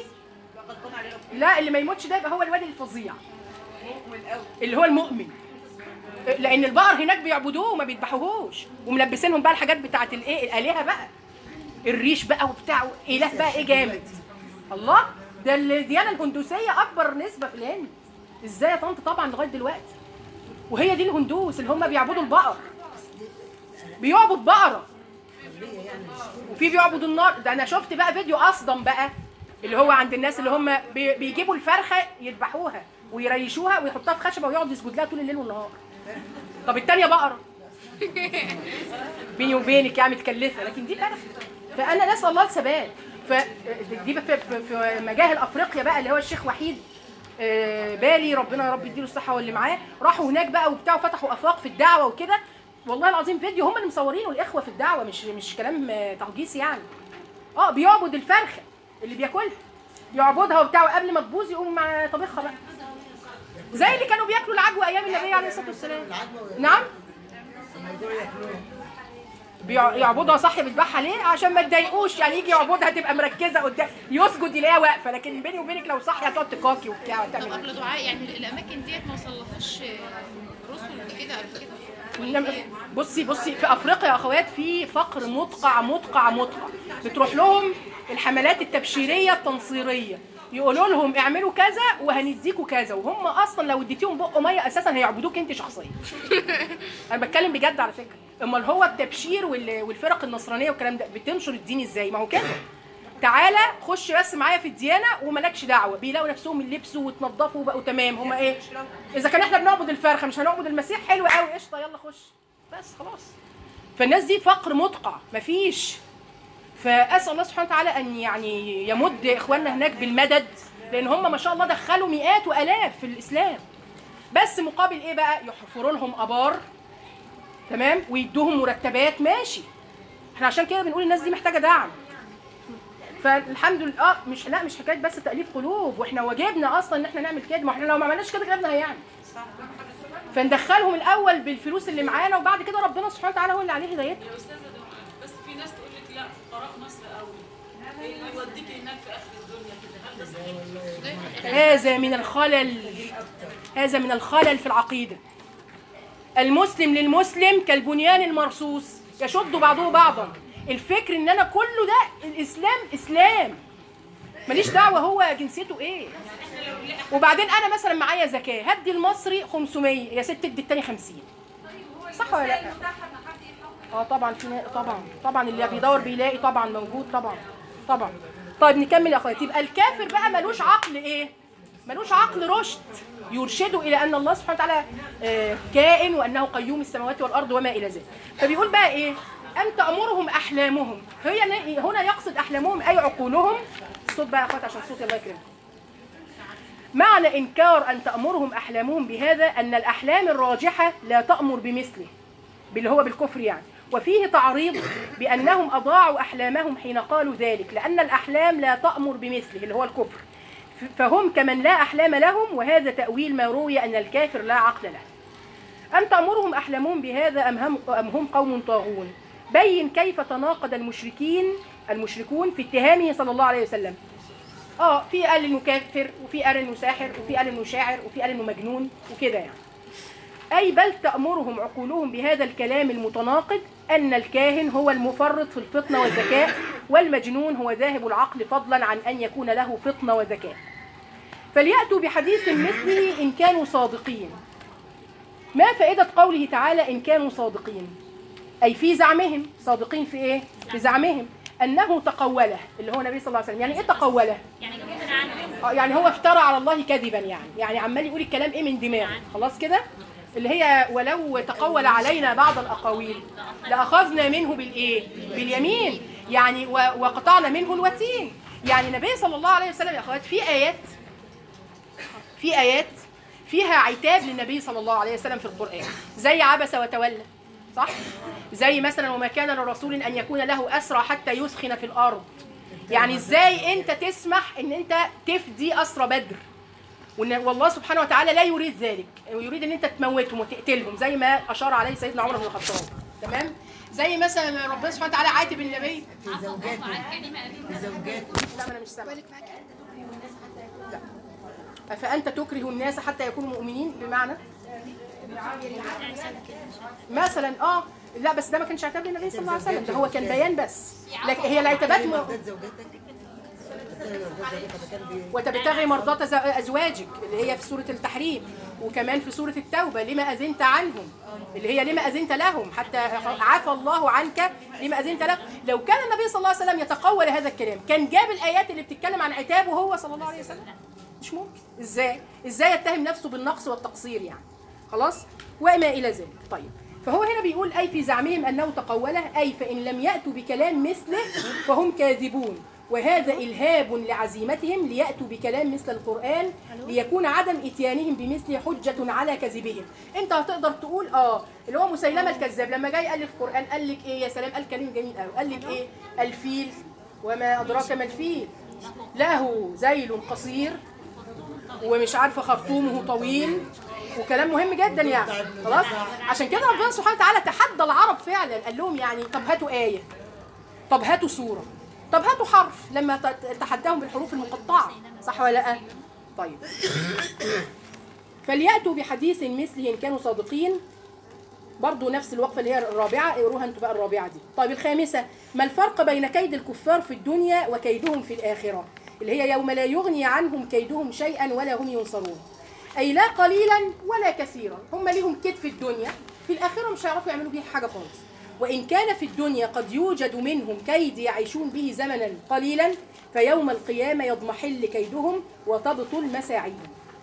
لا اللي ما يموتش ده يبقى هو الواد الفظيع اللي هو المؤمن. لان البقر هناك بيعبدوه وما بيذبحوهوش، وملبسينهم بقى الحاجات بتاعت الايه الالهه بقى، الريش بقى وبتاع اله بقى ايه جامد. الله، ده الديانه الهندوسيه اكبر نسبه في الهند. ازاي يا طنط؟ طبعا لغايه دلوقتي. وهي دي الهندوس اللي هم بيعبدوا البقر، بيعبد بقره، وفي بيعبدوا النار. ده انا شفت بقى فيديو اصدم بقى، اللي هو عند الناس اللي هم بيجيبوا الفرخه يذبحوها ويريشوها ويحطوها في خشبه ويقعد يسجد لها طول الليل والنهار. طب الثانيه بقره بيني وبينك يعني متكلفه، لكن دي فرخه. فانا نسال الله الثبات. فدي في مجاهل افريقيا بقى، اللي هو الشيخ وحيد بالي، ربنا يا رب يديله الصحه واللي معاه، راحوا هناك بقى وبتاع وفتحوا افاق في الدعوه وكده. والله العظيم فيديو هم اللي مصورينه الاخوه في الدعوه، مش مش كلام تهجيس يعني. اه بيعبد الفرخه اللي بياكلها، يعبدها وبتاع، وقبل ما تبوظ يقوم مع طبيخها بقى، زي اللي كانوا بياكلوا العجوه ايام النبي عليه الصلاه والسلام. نعم، بيعبدها صح، بيذبحها ليه؟ عشان ما تضايقوش، يعني يجي يعبدها تبقى مركزه قدام، يسجد يلاقيها واقفه، لكن بيني وبينك لو صح هتقعد تكاكي وبتاع وتعمل. طب قبل دعاء يعني الاماكن ديت ما وصلهاش رسل كده قبل كده؟ بصي بصي في افريقيا يا اخوات في فقر مدقع مدقع مدقع. بتروح لهم الحملات التبشيريه التنصيريه، يقولوا لهم اعملوا كذا وهنديكوا كذا، وهم اصلا لو اديتيهم بق ميه اساسا هيعبدوك انت شخصيا. انا بتكلم بجد على فكره. امال هو التبشير والفرق النصرانيه والكلام ده بتنشر الدين ازاي؟ ما هو كده، تعالى خش بس معايا في الديانه ومالكش دعوه، بيلاقوا نفسهم يلبسوا وتنضفوا وبقوا تمام. هم ايه؟ اذا كان احنا بنعبد الفرخه مش هنعبد المسيح؟ حلو قوي، قشطه، يلا خش بس خلاص. فالناس دي فقر مدقع مفيش. فاسال الله سبحانه وتعالى ان يعني يمد اخواننا هناك بالمدد، لان هم ما شاء الله دخلوا مئات والاف في الاسلام. بس مقابل ايه بقى؟ يحفروا لهم ابار، تمام، ويدوهم مرتبات، ماشي. احنا عشان كده بنقول الناس دي محتاجه دعم. فالحمد لله اه مش لا مش حكايه بس تاليف قلوب، واحنا واجبنا اصلا ان احنا نعمل كده، ما احنا لو ما عملناش كده غيرنا هيعمل. فندخلهم الاول بالفلوس اللي معانا، وبعد كده ربنا سبحانه وتعالى هو اللي عليه هدايتنا. يا استاذه دعاء، بس في ناس تقول لك لا فقراء مصر قوي يوديك هناك في اخر الدنيا كده، هل ده صحيح؟ هذا من الخلل، هذا من الخلل في العقيده. المسلم للمسلم كالبنيان المرصوص يشد بعضه بعضا. الفكر ان انا كله ده الاسلام اسلام، ماليش دعوه هو جنسيته ايه. وبعدين انا مثلا معايا زكاه، هدي المصري خمسمية، يا ست ادي التاني خمسين، صح ولا لا؟ اه طبعا في طبعا طبعا اللي بيدور بيلاقي، طبعا موجود، طبعا طبعا. طيب نكمل يا اخواتي. يبقى الكافر بقى ملوش عقل ايه؟ ملوش عقل رشد يرشده الى ان الله سبحانه وتعالى كائن، وانه قيوم السماوات والارض وما الى ذلك. فبيقول بقى ايه؟ ان تامرهم احلامهم. هي هنا يقصد احلامهم اي عقولهم. الصوت بقى يا اخوات عشان صوتي الله يكرمكم. معنى انكار ان تامرهم احلامهم بهذا ان الاحلام الراجحه لا تامر بمثله، باللي هو بالكفر يعني. وفيه تعريض بانهم اضاعوا احلامهم حين قالوا ذلك، لان الاحلام لا تامر بمثله اللي هو الكفر، فهم كمن لا أحلام لهم، وهذا تأويل ما روي أن الكافر لا عقل له. أن تأمرهم أحلامهم بهذا أم هم, أم هم قوم طاغون. بين كيف تناقض المشركين المشركون في اتهامه صلى الله عليه وسلم. اه في قال انه كافر، وفي قال انه ساحر، وفي قال انه شاعر، وفي قال انه مجنون وكده يعني. أي بل تأمرهم عقولهم بهذا الكلام المتناقض أن الكاهن هو المفرط في الفطنة والذكاء، والمجنون هو ذاهب العقل، فضلا عن أن يكون له فطنة وذكاء. فليأتوا بحديث مثله إن كانوا صادقين. ما فائدة قوله تعالى إن كانوا صادقين؟ أي في زعمهم. صادقين في إيه؟ في زعمهم أنه تقوله، اللي هو النبي صلى الله عليه وسلم. يعني إيه تقوله؟ يعني جبنا عنه، آه يعني هو افترى على الله كذبا، يعني يعني عمال يقول الكلام إيه من دماغه، خلاص كده؟ اللي هي ولو تقول علينا بعض الأقاويل لأخذنا منه بالإيه؟ باليمين، يعني وقطعنا منه الوتين. يعني النبي صلى الله عليه وسلم يا أخوات في آيات في آيات فيها عتاب للنبي صلى الله عليه وسلم في القرآن، زي عبس وتولى، صح؟ زي مثلا وما كان لرسول أن يكون له أسرى حتى يثخن في الأرض. يعني إزاي أنت تسمح أن أنت تفدي أسرى بدر، والله سبحانه وتعالى لا يريد ذلك، ويريد أن أنت تموتهم وتقتلهم، زي ما أشار عليه سيدنا عمر بن الخطاب، تمام؟ زي مثلا ربنا سبحانه وتعالى عاتب النبي في زوجاته في زوجاته لا أنا مش سامع. لا. فأنت تكره الناس حتى يكونوا مؤمنين، بمعنى مثلا اه لا بس ده ما كانش عتاب للنبي صلى الله عليه وسلم، ده هو كان بيان بس. لكن هي العتابات م... وتبتغي مرضات ازواجك اللي هي في سوره التحريم، وكمان في سوره التوبه لما اذنت عنهم اللي هي لما اذنت لهم حتى عفى الله عنك لما اذنت لهم. لو كان النبي صلى الله عليه وسلم يتقول هذا الكلام كان جاب الايات اللي بتتكلم عن عتابه هو صلى الله عليه وسلم. مش ممكن. ازاي ازاي يتهم نفسه بالنقص والتقصير يعني؟ خلاص وما الى ذلك. طيب فهو هنا بيقول أي في زعمهم أنه تقوله، أي فإن لم يأتوا بكلام مثله فهم كاذبون، وهذا إلهاب لعزيمتهم ليأتوا بكلام مثل القرآن ليكون عدم إتيانهم بمثل حجة على كذبهم. أنت هتقدر تقول آه اللي هو مسيلمة الكذاب لما جاي قال في القرآن قال لك إيه يا سلام، قال كلام جميل قوي، قال لك إيه؟ الفيل وما أدراك ما الفيل له ذيل قصير ومش عارفة خرطومه طويل وكلام مهم جدا يعني. خلاص عشان كده ربنا سبحانه وتعالى تحدى العرب فعلا، قال لهم يعني طب هاتوا آية، طب هاتوا سورة، طب هاتوا حرف، لما تحداهم بالحروف المقطعة، صح ولا لا؟ طيب فليأتوا بحديث مثله إن كانوا صادقين. برضو نفس الوقفة اللي هي الرابعة، اقروها انتوا بقى الرابعة دي. طيب الخامسة، ما الفرق بين كيد الكفار في الدنيا وكيدهم في الآخرة، اللي هي يوم لا يغني عنهم كيدهم شيئا ولا هم ينصرون، أي لا قليلا ولا كثيرا. هم ليهم كيد في الدنيا، في الآخرة مش هيعرفوا يعملوا بيه حاجة خالص. وإن كان في الدنيا قد يوجد منهم كيد يعيشون به زمنا قليلا، فيوم القيامة يضمحل كيدهم وتبطل مساعيهم.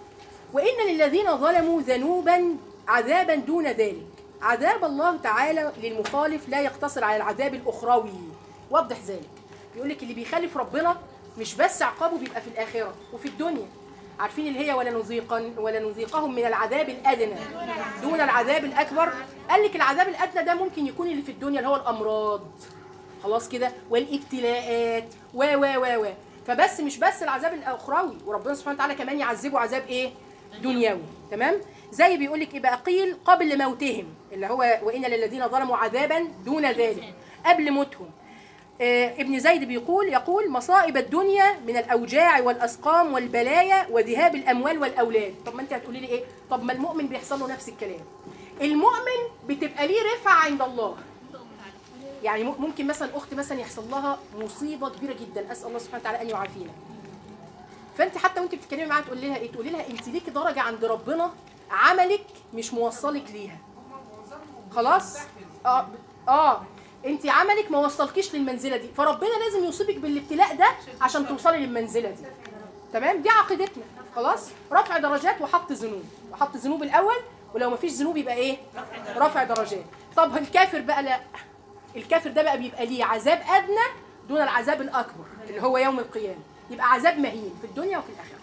وإن للذين ظلموا ذنوبا عذابا دون ذلك. عذاب الله تعالى للمخالف لا يقتصر على العذاب الأخروي، وضح ذلك. يقول لك اللي بيخالف ربنا مش بس عقابه بيبقى في الآخرة وفي الدنيا. عارفين اللي هي ولا نذيقن ولا نذيقهم من العذاب الأدنى دون العذاب الأكبر. قال لك العذاب الأدنى ده ممكن يكون اللي في الدنيا اللي هو الأمراض، خلاص كده، والابتلاءات و و و و فبس مش بس العذاب الأخروي، وربنا سبحانه وتعالى كمان يعذبه عذاب إيه؟ دنيوي. تمام؟ زي بيقول لك يبقى قيل قبل موتهم اللي هو وإن للذين ظلموا عذابا دون ذلك، قبل موتهم. آه ابن زيد بيقول يقول مصائب الدنيا من الأوجاع والأسقام والبلايا وذهاب الأموال والأولاد. طب ما أنت هتقولي لي إيه؟ طب ما المؤمن بيحصل له نفس الكلام. المؤمن بتبقى ليه رفعة عند الله. يعني ممكن مثلا أخت مثلا يحصل لها مصيبة كبيرة جدا، أسأل الله سبحانه وتعالى أن يعافينا. فأنت حتى وأنت بتتكلمي معاها تقول لها إيه؟ تقولي لها أنت ليكي درجة عند ربنا عملك مش موصلك ليها. خلاص؟ آه آه انت عملك ما وصلكيش للمنزله دي، فربنا لازم يصيبك بالابتلاء ده عشان توصلي للمنزله دي. تمام؟ دي عقيدتنا. خلاص؟ رفع درجات وحط ذنوب، وحط ذنوب الاول، ولو ما فيش ذنوب يبقى ايه؟ رفع درجات. طب الكافر بقى لا، الكافر ده بقى بيبقى ليه عذاب ادنى دون العذاب الاكبر اللي هو يوم القيامه، يبقى عذاب مهين في الدنيا وفي الاخره.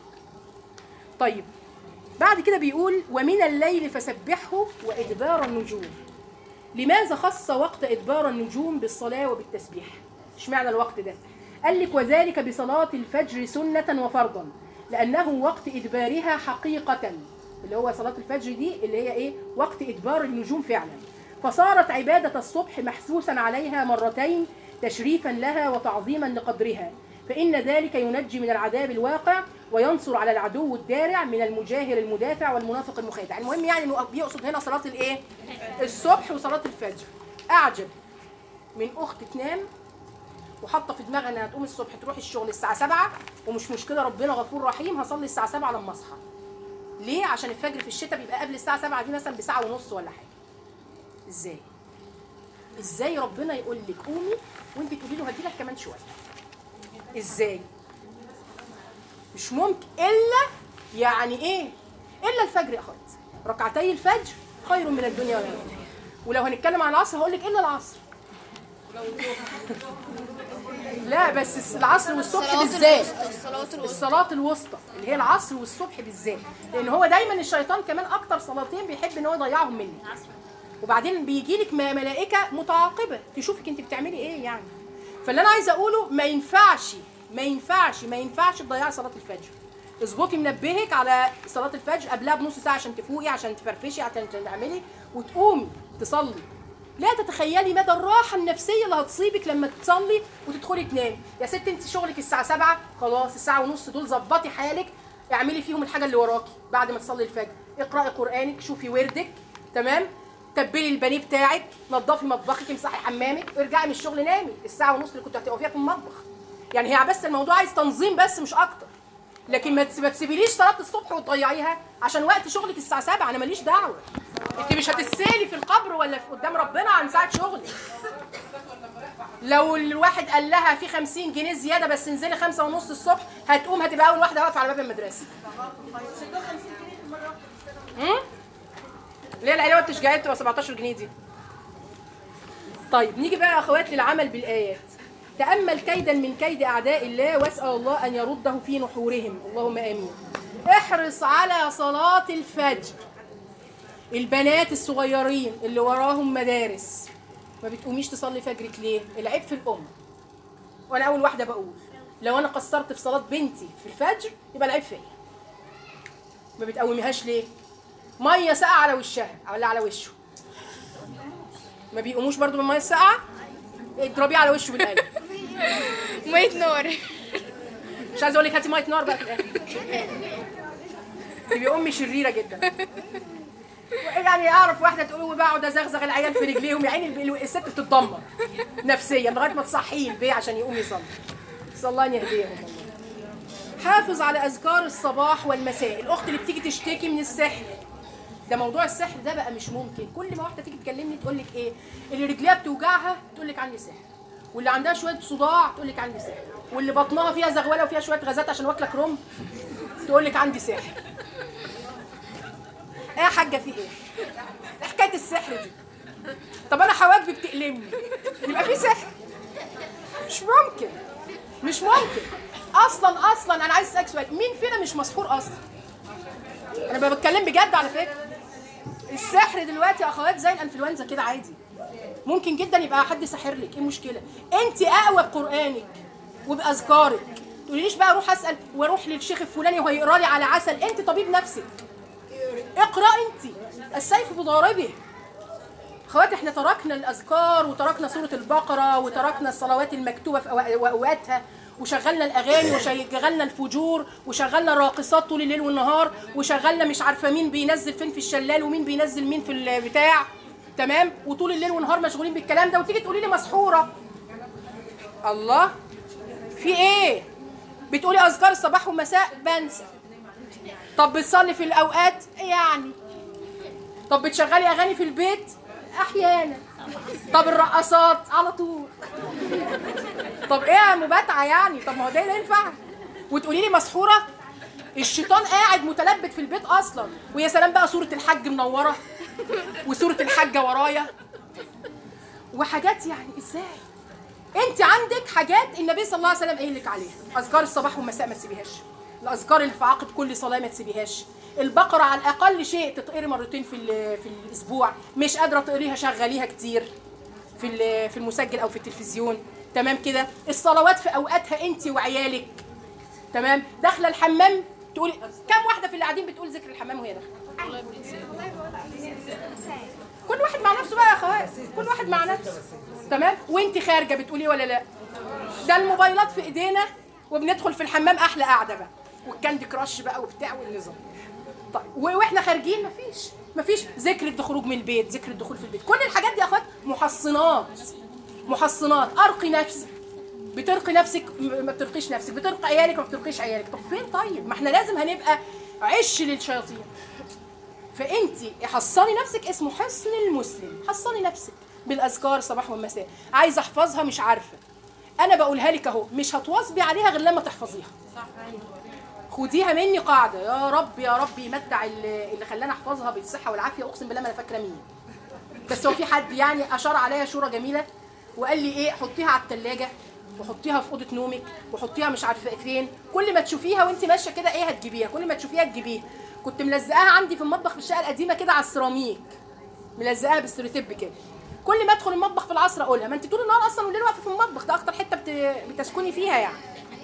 طيب بعد كده بيقول ومن الليل فسبحه وادبار النجوم. لماذا خص وقت إدبار النجوم بالصلاة وبالتسبيح؟ اشمعنى الوقت ده؟ قال لك وذلك بصلاة الفجر سنة وفرضا، لأنه وقت إدبارها حقيقة، اللي هو صلاة الفجر دي اللي هي إيه؟ وقت إدبار النجوم فعلا. فصارت عبادة الصبح محسوسا عليها مرتين تشريفا لها وتعظيما لقدرها، فإن ذلك ينجي من العذاب الواقع وينصر على العدو الدارع من المجاهر المدافع والمنافق المخادع. المهم يعني انه بيقصد هنا صلاة الايه؟ الصبح وصلاة الفجر. اعجب من اخت تنام وحاطه في دماغها انها تقوم الصبح تروح الشغل الساعة سبعة ومش مشكلة ربنا غفور رحيم هصلي الساعة سبعة لما اصحى. ليه؟ عشان الفجر في الشتاء بيبقى قبل الساعة سبعة دي مثلا بساعة ونص ولا حاجة. ازاي؟ ازاي ربنا يقول لك قومي وانت تقولي له هديلك كمان شوية؟ ازاي؟ مش ممكن الا يعني ايه؟ الا الفجر يا اخوات. ركعتي الفجر خير من الدنيا وما فيها. ولو هنتكلم عن العصر هقول لك الا العصر. لا بس العصر والصبح بالذات. الصلاة الوسطى اللي هي العصر والصبح بالذات، لان هو دايما الشيطان كمان اكتر صلاتين بيحب ان هو يضيعهم منك. وبعدين بيجي لك ملائكه متعاقبه تشوفك انت بتعملي ايه يعني. فاللي انا عايزه اقوله ما ينفعش ما ينفعش ما ينفعش تضيعي صلاه الفجر. اظبطي منبهك على صلاه الفجر قبلها بنص ساعه عشان تفوقي، عشان تفرفشي، عشان تعملي وتقومي تصلي. لا تتخيلي مدى الراحه النفسيه اللي هتصيبك لما تصلي وتدخلي تنامي. يا ست انت شغلك الساعه سبعة، خلاص الساعه ونص دول ظبطي حالك، اعملي فيهم الحاجه اللي وراكي بعد ما تصلي الفجر. اقراي قرانك، شوفي وردك، تمام؟ تبلي البانيه بتاعك، نظفي مطبخك، امسحي حمامك، ارجعي من الشغل نامي الساعه ونص اللي كنت هتقفيها في المطبخ. يعني هي بس الموضوع عايز تنظيم بس مش اكتر. لكن ما تسيبيليش صلاه الصبح وتضيعيها عشان وقت شغلك الساعه سبعة، انا ماليش دعوه. انت مش هتسالي في القبر ولا في قدام ربنا عن ساعه شغلك. لو الواحد قال لها في خمسين جنيه زياده بس انزلي خمسة ونص الصبح، هتقوم هتبقى اول واحده واقفه على باب المدرسه. امم ليه العلاوه التشجيعيه تبقى سبعتاشر جنيه دي؟ طيب نيجي بقى يا اخوات للعمل بالايات. تامل كيدا من كيد اعداء الله واسال الله ان يرده في نحورهم، اللهم امين. احرص على صلاه الفجر. البنات الصغيرين اللي وراهم مدارس ما بتقوميش تصلي فجرك ليه؟ العيب في الام. وانا اول واحده بقول لو انا قصرت في صلاه بنتي في الفجر يبقى العيب فيا. ما بتقوميهاش ليه؟ ميه ساقعه على وشها ولا على وشه. ما بيقوموش برضو من الميه الساقعه؟ اضربيه على وشه بالقلم. ميه نار. مش عايزه اقول لك هاتي ميه نار بقى في الاخر. تبقي امي شريره جدا. يعني اعرف واحده تقول بقعد ازغزغ العيال في رجليهم، يا عيني الست بتتدمر نفسيا لغايه ما تصحيه البيه عشان يقوم يصلي. نسال الله ان يهديهم. حافظ على اذكار الصباح والمساء. الاخت اللي بتيجي تشتكي من السحر، ده موضوع السحر ده بقى مش ممكن. كل ما واحده تيجي تكلمني تقول لك ايه؟ اللي رجليها بتوجعها تقول لك عندي سحر، واللي عندها شويه صداع تقول لك عندي سحر، واللي بطنها فيها زغوله وفيها شويه غازات عشان واكله كروم تقول لك عندي سحر. ايه يا حاجه في ايه؟ ايه حكايه السحر دي؟ طب انا حواجبي بتألمني يبقى في سحر؟ مش ممكن مش ممكن اصلا. اصلا انا عايز اسالك سؤال، مين فينا مش مسحور اصلا؟ انا بتكلم بجد على فكره. السحر دلوقتي يا اخوات زي الانفلونزا كده عادي، ممكن جدا يبقى حد ساحر لك. ايه المشكله؟ انت اقوى بقرانك وباذكارك. تقوليليش بقى اروح اسال واروح للشيخ الفلاني وهيقرا لي على عسل. انت طبيب نفسك، اقرا انت، السيف بضاربه. اخوات احنا تركنا الاذكار وتركنا سوره البقره وتركنا الصلوات المكتوبه في اوقاتها، وشغلنا الاغاني وشغلنا الفجور وشغلنا الراقصات طول الليل والنهار، وشغلنا مش عارفه مين بينزل فين في الشلال ومين بينزل مين في البتاع، تمام؟ وطول الليل والنهار مشغولين بالكلام ده، وتيجي تقولي لي مسحوره. الله، في ايه؟ بتقولي اذكار الصباح والمساء بنسى. طب بتصلي في الاوقات يعني. طب بتشغلي اغاني في البيت احيانا. طب الرقصات على طول. طب ايه يا مباتعه يعني؟ طب ما هو ده ينفع؟ وتقولي لي مسحوره؟ الشيطان قاعد متلبت في البيت اصلا. ويا سلام بقى سوره الحج منوره وسوره الحجه ورايا وحاجات. يعني ازاي؟ انت عندك حاجات النبي صلى الله عليه وسلم قايل لك عليها. اذكار الصباح والمساء ما تسيبيهاش، الاذكار اللي في عقب كل صلاه ما تسيبيهاش، البقره على الاقل شيء تتقري مرتين في في الاسبوع. مش قادره تقريها شغليها كتير في في المسجل او في التلفزيون، تمام كده؟ الصلوات في اوقاتها انت وعيالك، تمام؟ داخله الحمام تقولي. كم واحده في اللي قاعدين بتقول ذكر الحمام وهي داخله؟ كل واحد مع نفسه بقى يا اخوات، كل واحد مع نفسه، تمام؟ وانت خارجه بتقولي ولا لا؟ ده الموبايلات في ايدينا وبندخل في الحمام احلى قاعده بقى، والكاندي كراش بقى وبتاع والنظام. طيب واحنا خارجين مفيش مفيش ذكر الخروج من البيت، ذكر الدخول في البيت. كل الحاجات دي يا اخوات محصنات، محصنات. ارقي نفسك، بترقي نفسك ما بترقيش نفسك، بترقي عيالك ما بترقيش عيالك. طب فين؟ طيب ما احنا لازم هنبقى عش للشياطين. فانت حصني نفسك، اسمه حصن المسلم. حصني نفسك بالاذكار الصباح والمساء. عايزه احفظها مش عارفه، انا بقولها لك اهو، مش هتواظبي عليها غير لما تحفظيها. خديها مني قاعده. يا رب يا رب يمتع اللي خلاني احفظها بالصحه والعافيه. اقسم بالله ما انا فاكره مين، بس هو في حد يعني اشار عليا شوره جميله وقال لي ايه، حطيها على الثلاجه وحطيها في اوضه نومك وحطيها مش عارفه فين، كل ما تشوفيها وانت ماشيه كده ايه هتجيبيها، كل ما تشوفيها تجيبيها. كنت ملزقاها عندي في المطبخ في الشقه القديمه كده على السيراميك، ملزقاها بالسيلوتيب كده. كل ما ادخل المطبخ في العصر اقولها. ما انت طول النهار اصلا والليل واقفه في المطبخ، ده اكتر حته بت... بتسكني فيها يعني.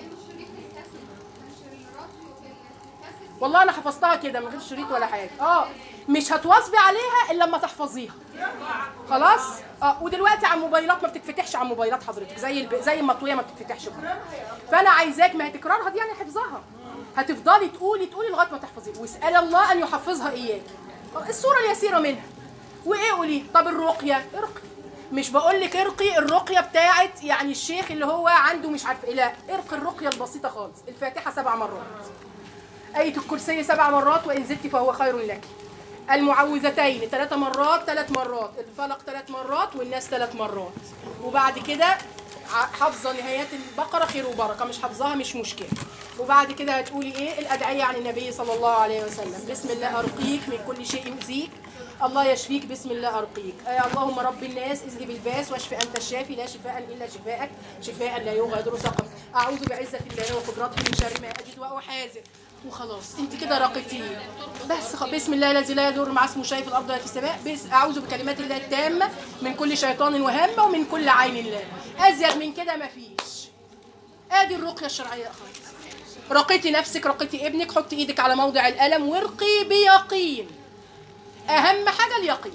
والله انا حفظتها كده من غير شريط ولا حاجه. اه مش هتواظبي عليها الا لما تحفظيها. خلاص؟ اه ودلوقتي على الموبايلات ما بتتفتحش على الموبايلات حضرتك، زي الب... زي المطويه ما بتتفتحش بره. فانا عايزاك، ما هي تكرارها دي يعني حفظها، هتفضلي تقولي تقولي لغايه ما تحفظيها، واسالي الله ان يحفظها اياكي. الصوره اليسيره منها وايه قولي طب الرقيه ارقي، مش بقول لك ارقي الرقيه بتاعت يعني الشيخ اللي هو عنده مش عارف ايه، لا ارقي الرقيه البسيطه خالص. الفاتحه سبع مرات، آية الكرسي سبع مرات وإن زدت فهو خير لك، المعوذتين ثلاث مرات ثلاث مرات، الفلق ثلاث مرات والناس ثلاث مرات. وبعد كده حافظه نهايات البقره خير وبركه، مش حافظاها مش مشكله. وبعد كده هتقولي ايه الادعيه عن النبي صلى الله عليه وسلم. بسم الله ارقيك من كل شيء يؤذيك، الله يشفيك بسم الله ارقيك. آه اللهم رب الناس اذهب الباس واشف انت الشافي لا شفاء الا شفاءك شفاء لا يغادر سقما. اعوذ بعزه الله وقدرته من شر ما اجد واحاذر. وخلاص انت كده راقتيه بس. خ... بسم الله الذي لا يضر مع اسمه شيء في الارض ولا في السماء. بس اعوذ بكلمات الله التامه من كل شيطان وهامه ومن كل عين الله. ازيد من كده مفيش. ادي الرقيه الشرعيه يا اخواتي. رقيتي نفسك، رقيتي ابنك، حطي ايدك على موضع الالم وارقي بيقين. اهم حاجه اليقين.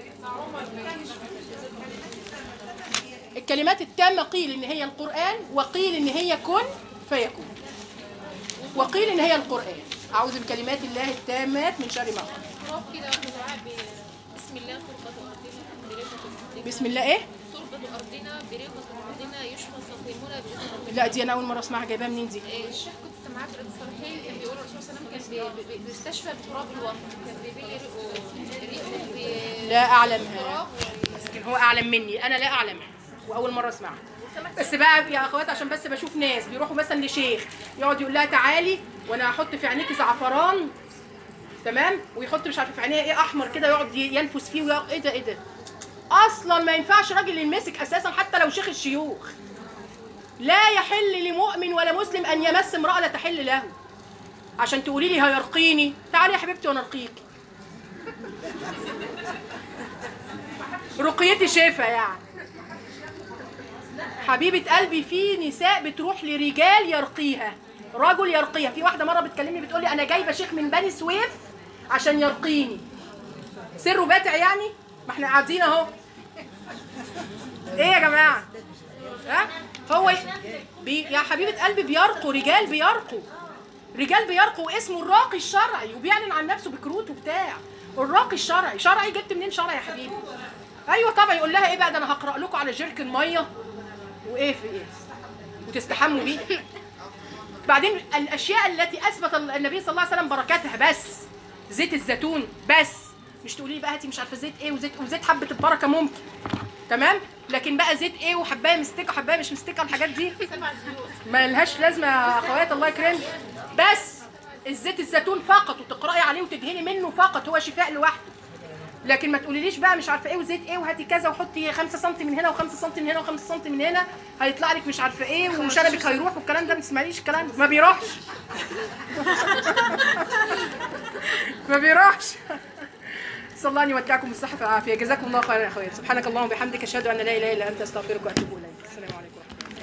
الكلمات التامه قيل ان هي القران، وقيل ان هي كن فيكون، وقيل ان هي القران. اعوذ بكلمات الله التامات من شر ما خلق. كده دعاء بسم الله تربة أرضنا بريقة بسم الله ايه؟ تربة أرضنا بريقة أرضنا يشفى سقيمنا بإذن ربنا. لا دي انا اول مره اسمعها، جايباها منين دي؟ الشيخ كنت سمعت رد الصالحين كان بيقول الرسول صلى الله عليه وسلم كان بي- بي- بيستشفى بتراب الوطن، كان بيبيع ريقه ريقه لا اعلمها، لكن هو اعلم مني، انا لا اعلمها واول مره اسمعها. بس بقى يا اخوات عشان بس بشوف ناس بيروحوا مثلا لشيخ يقعد يقول لها تعالي وانا هحط في عينيكي زعفران تمام، ويحط مش عارفه في عينيها ايه احمر كده يقعد ينفس فيه ويقعد ايه ده ايه ده. اصلا ما ينفعش راجل يمسك اساسا حتى لو شيخ الشيوخ. لا يحل لمؤمن ولا مسلم ان يمس امراه لا تحل له. عشان تقولي لي هيرقيني، تعالي يا حبيبتي وانا ارقيكي. رقيتي شفا يعني حبيبه قلبي. في نساء بتروح لرجال يرقيها، رجل يرقيها. في واحده مره بتكلمني بتقول لي انا جايبه شيخ من بني سويف عشان يرقيني. سره باتع يعني، ما احنا قاعدين اهو. ايه يا جماعه؟ ها هو بي يا حبيبه قلبي بيرقوا، رجال بيرقوا، رجال بيرقوا واسمه الراقي الشرعي، وبيعلن عن نفسه بكروت وبتاع. الراقي الشرعي، شرعي جبت منين شرعي يا حبيبي؟ ايوه طبعا. يقول لها ايه بقى؟ ده انا هقرا لكم على جيركن ميه وايه في ايه وتستحموا بيه. بعدين الاشياء التي اثبت النبي صلى الله عليه وسلم بركاتها بس زيت الزيتون بس. مش تقولي لي بقى هاتي مش عارفه زيت ايه وزيت وزيت حبه البركه ممكن تمام، لكن بقى زيت ايه وحبايه مستكه وحبايه مش مستكه والحاجات دي ما لهاش لازمه يا اخوات. الله يكرمك. بس الزيت الزيتون فقط وتقراي عليه وتدهني منه فقط هو شفاء لوحده. لكن ما تقوليليش بقى مش عارفه ايه وزيت ايه وهاتي كذا وحطي خمسة سم من هنا و5 سم من هنا و5 سم من هنا هيطلع لك مش عارفه ايه وشنبك هيروح والكلام ده. ما تسمعيش الكلام ما بيروحش. ما بيروحش. صلى الله ان يمتعكم بالصحه والعافيه. جزاكم الله خيرا يا اخويا. سبحانك اللهم وبحمدك اشهد ان لا اله الا انت استغفرك واتوب اليك.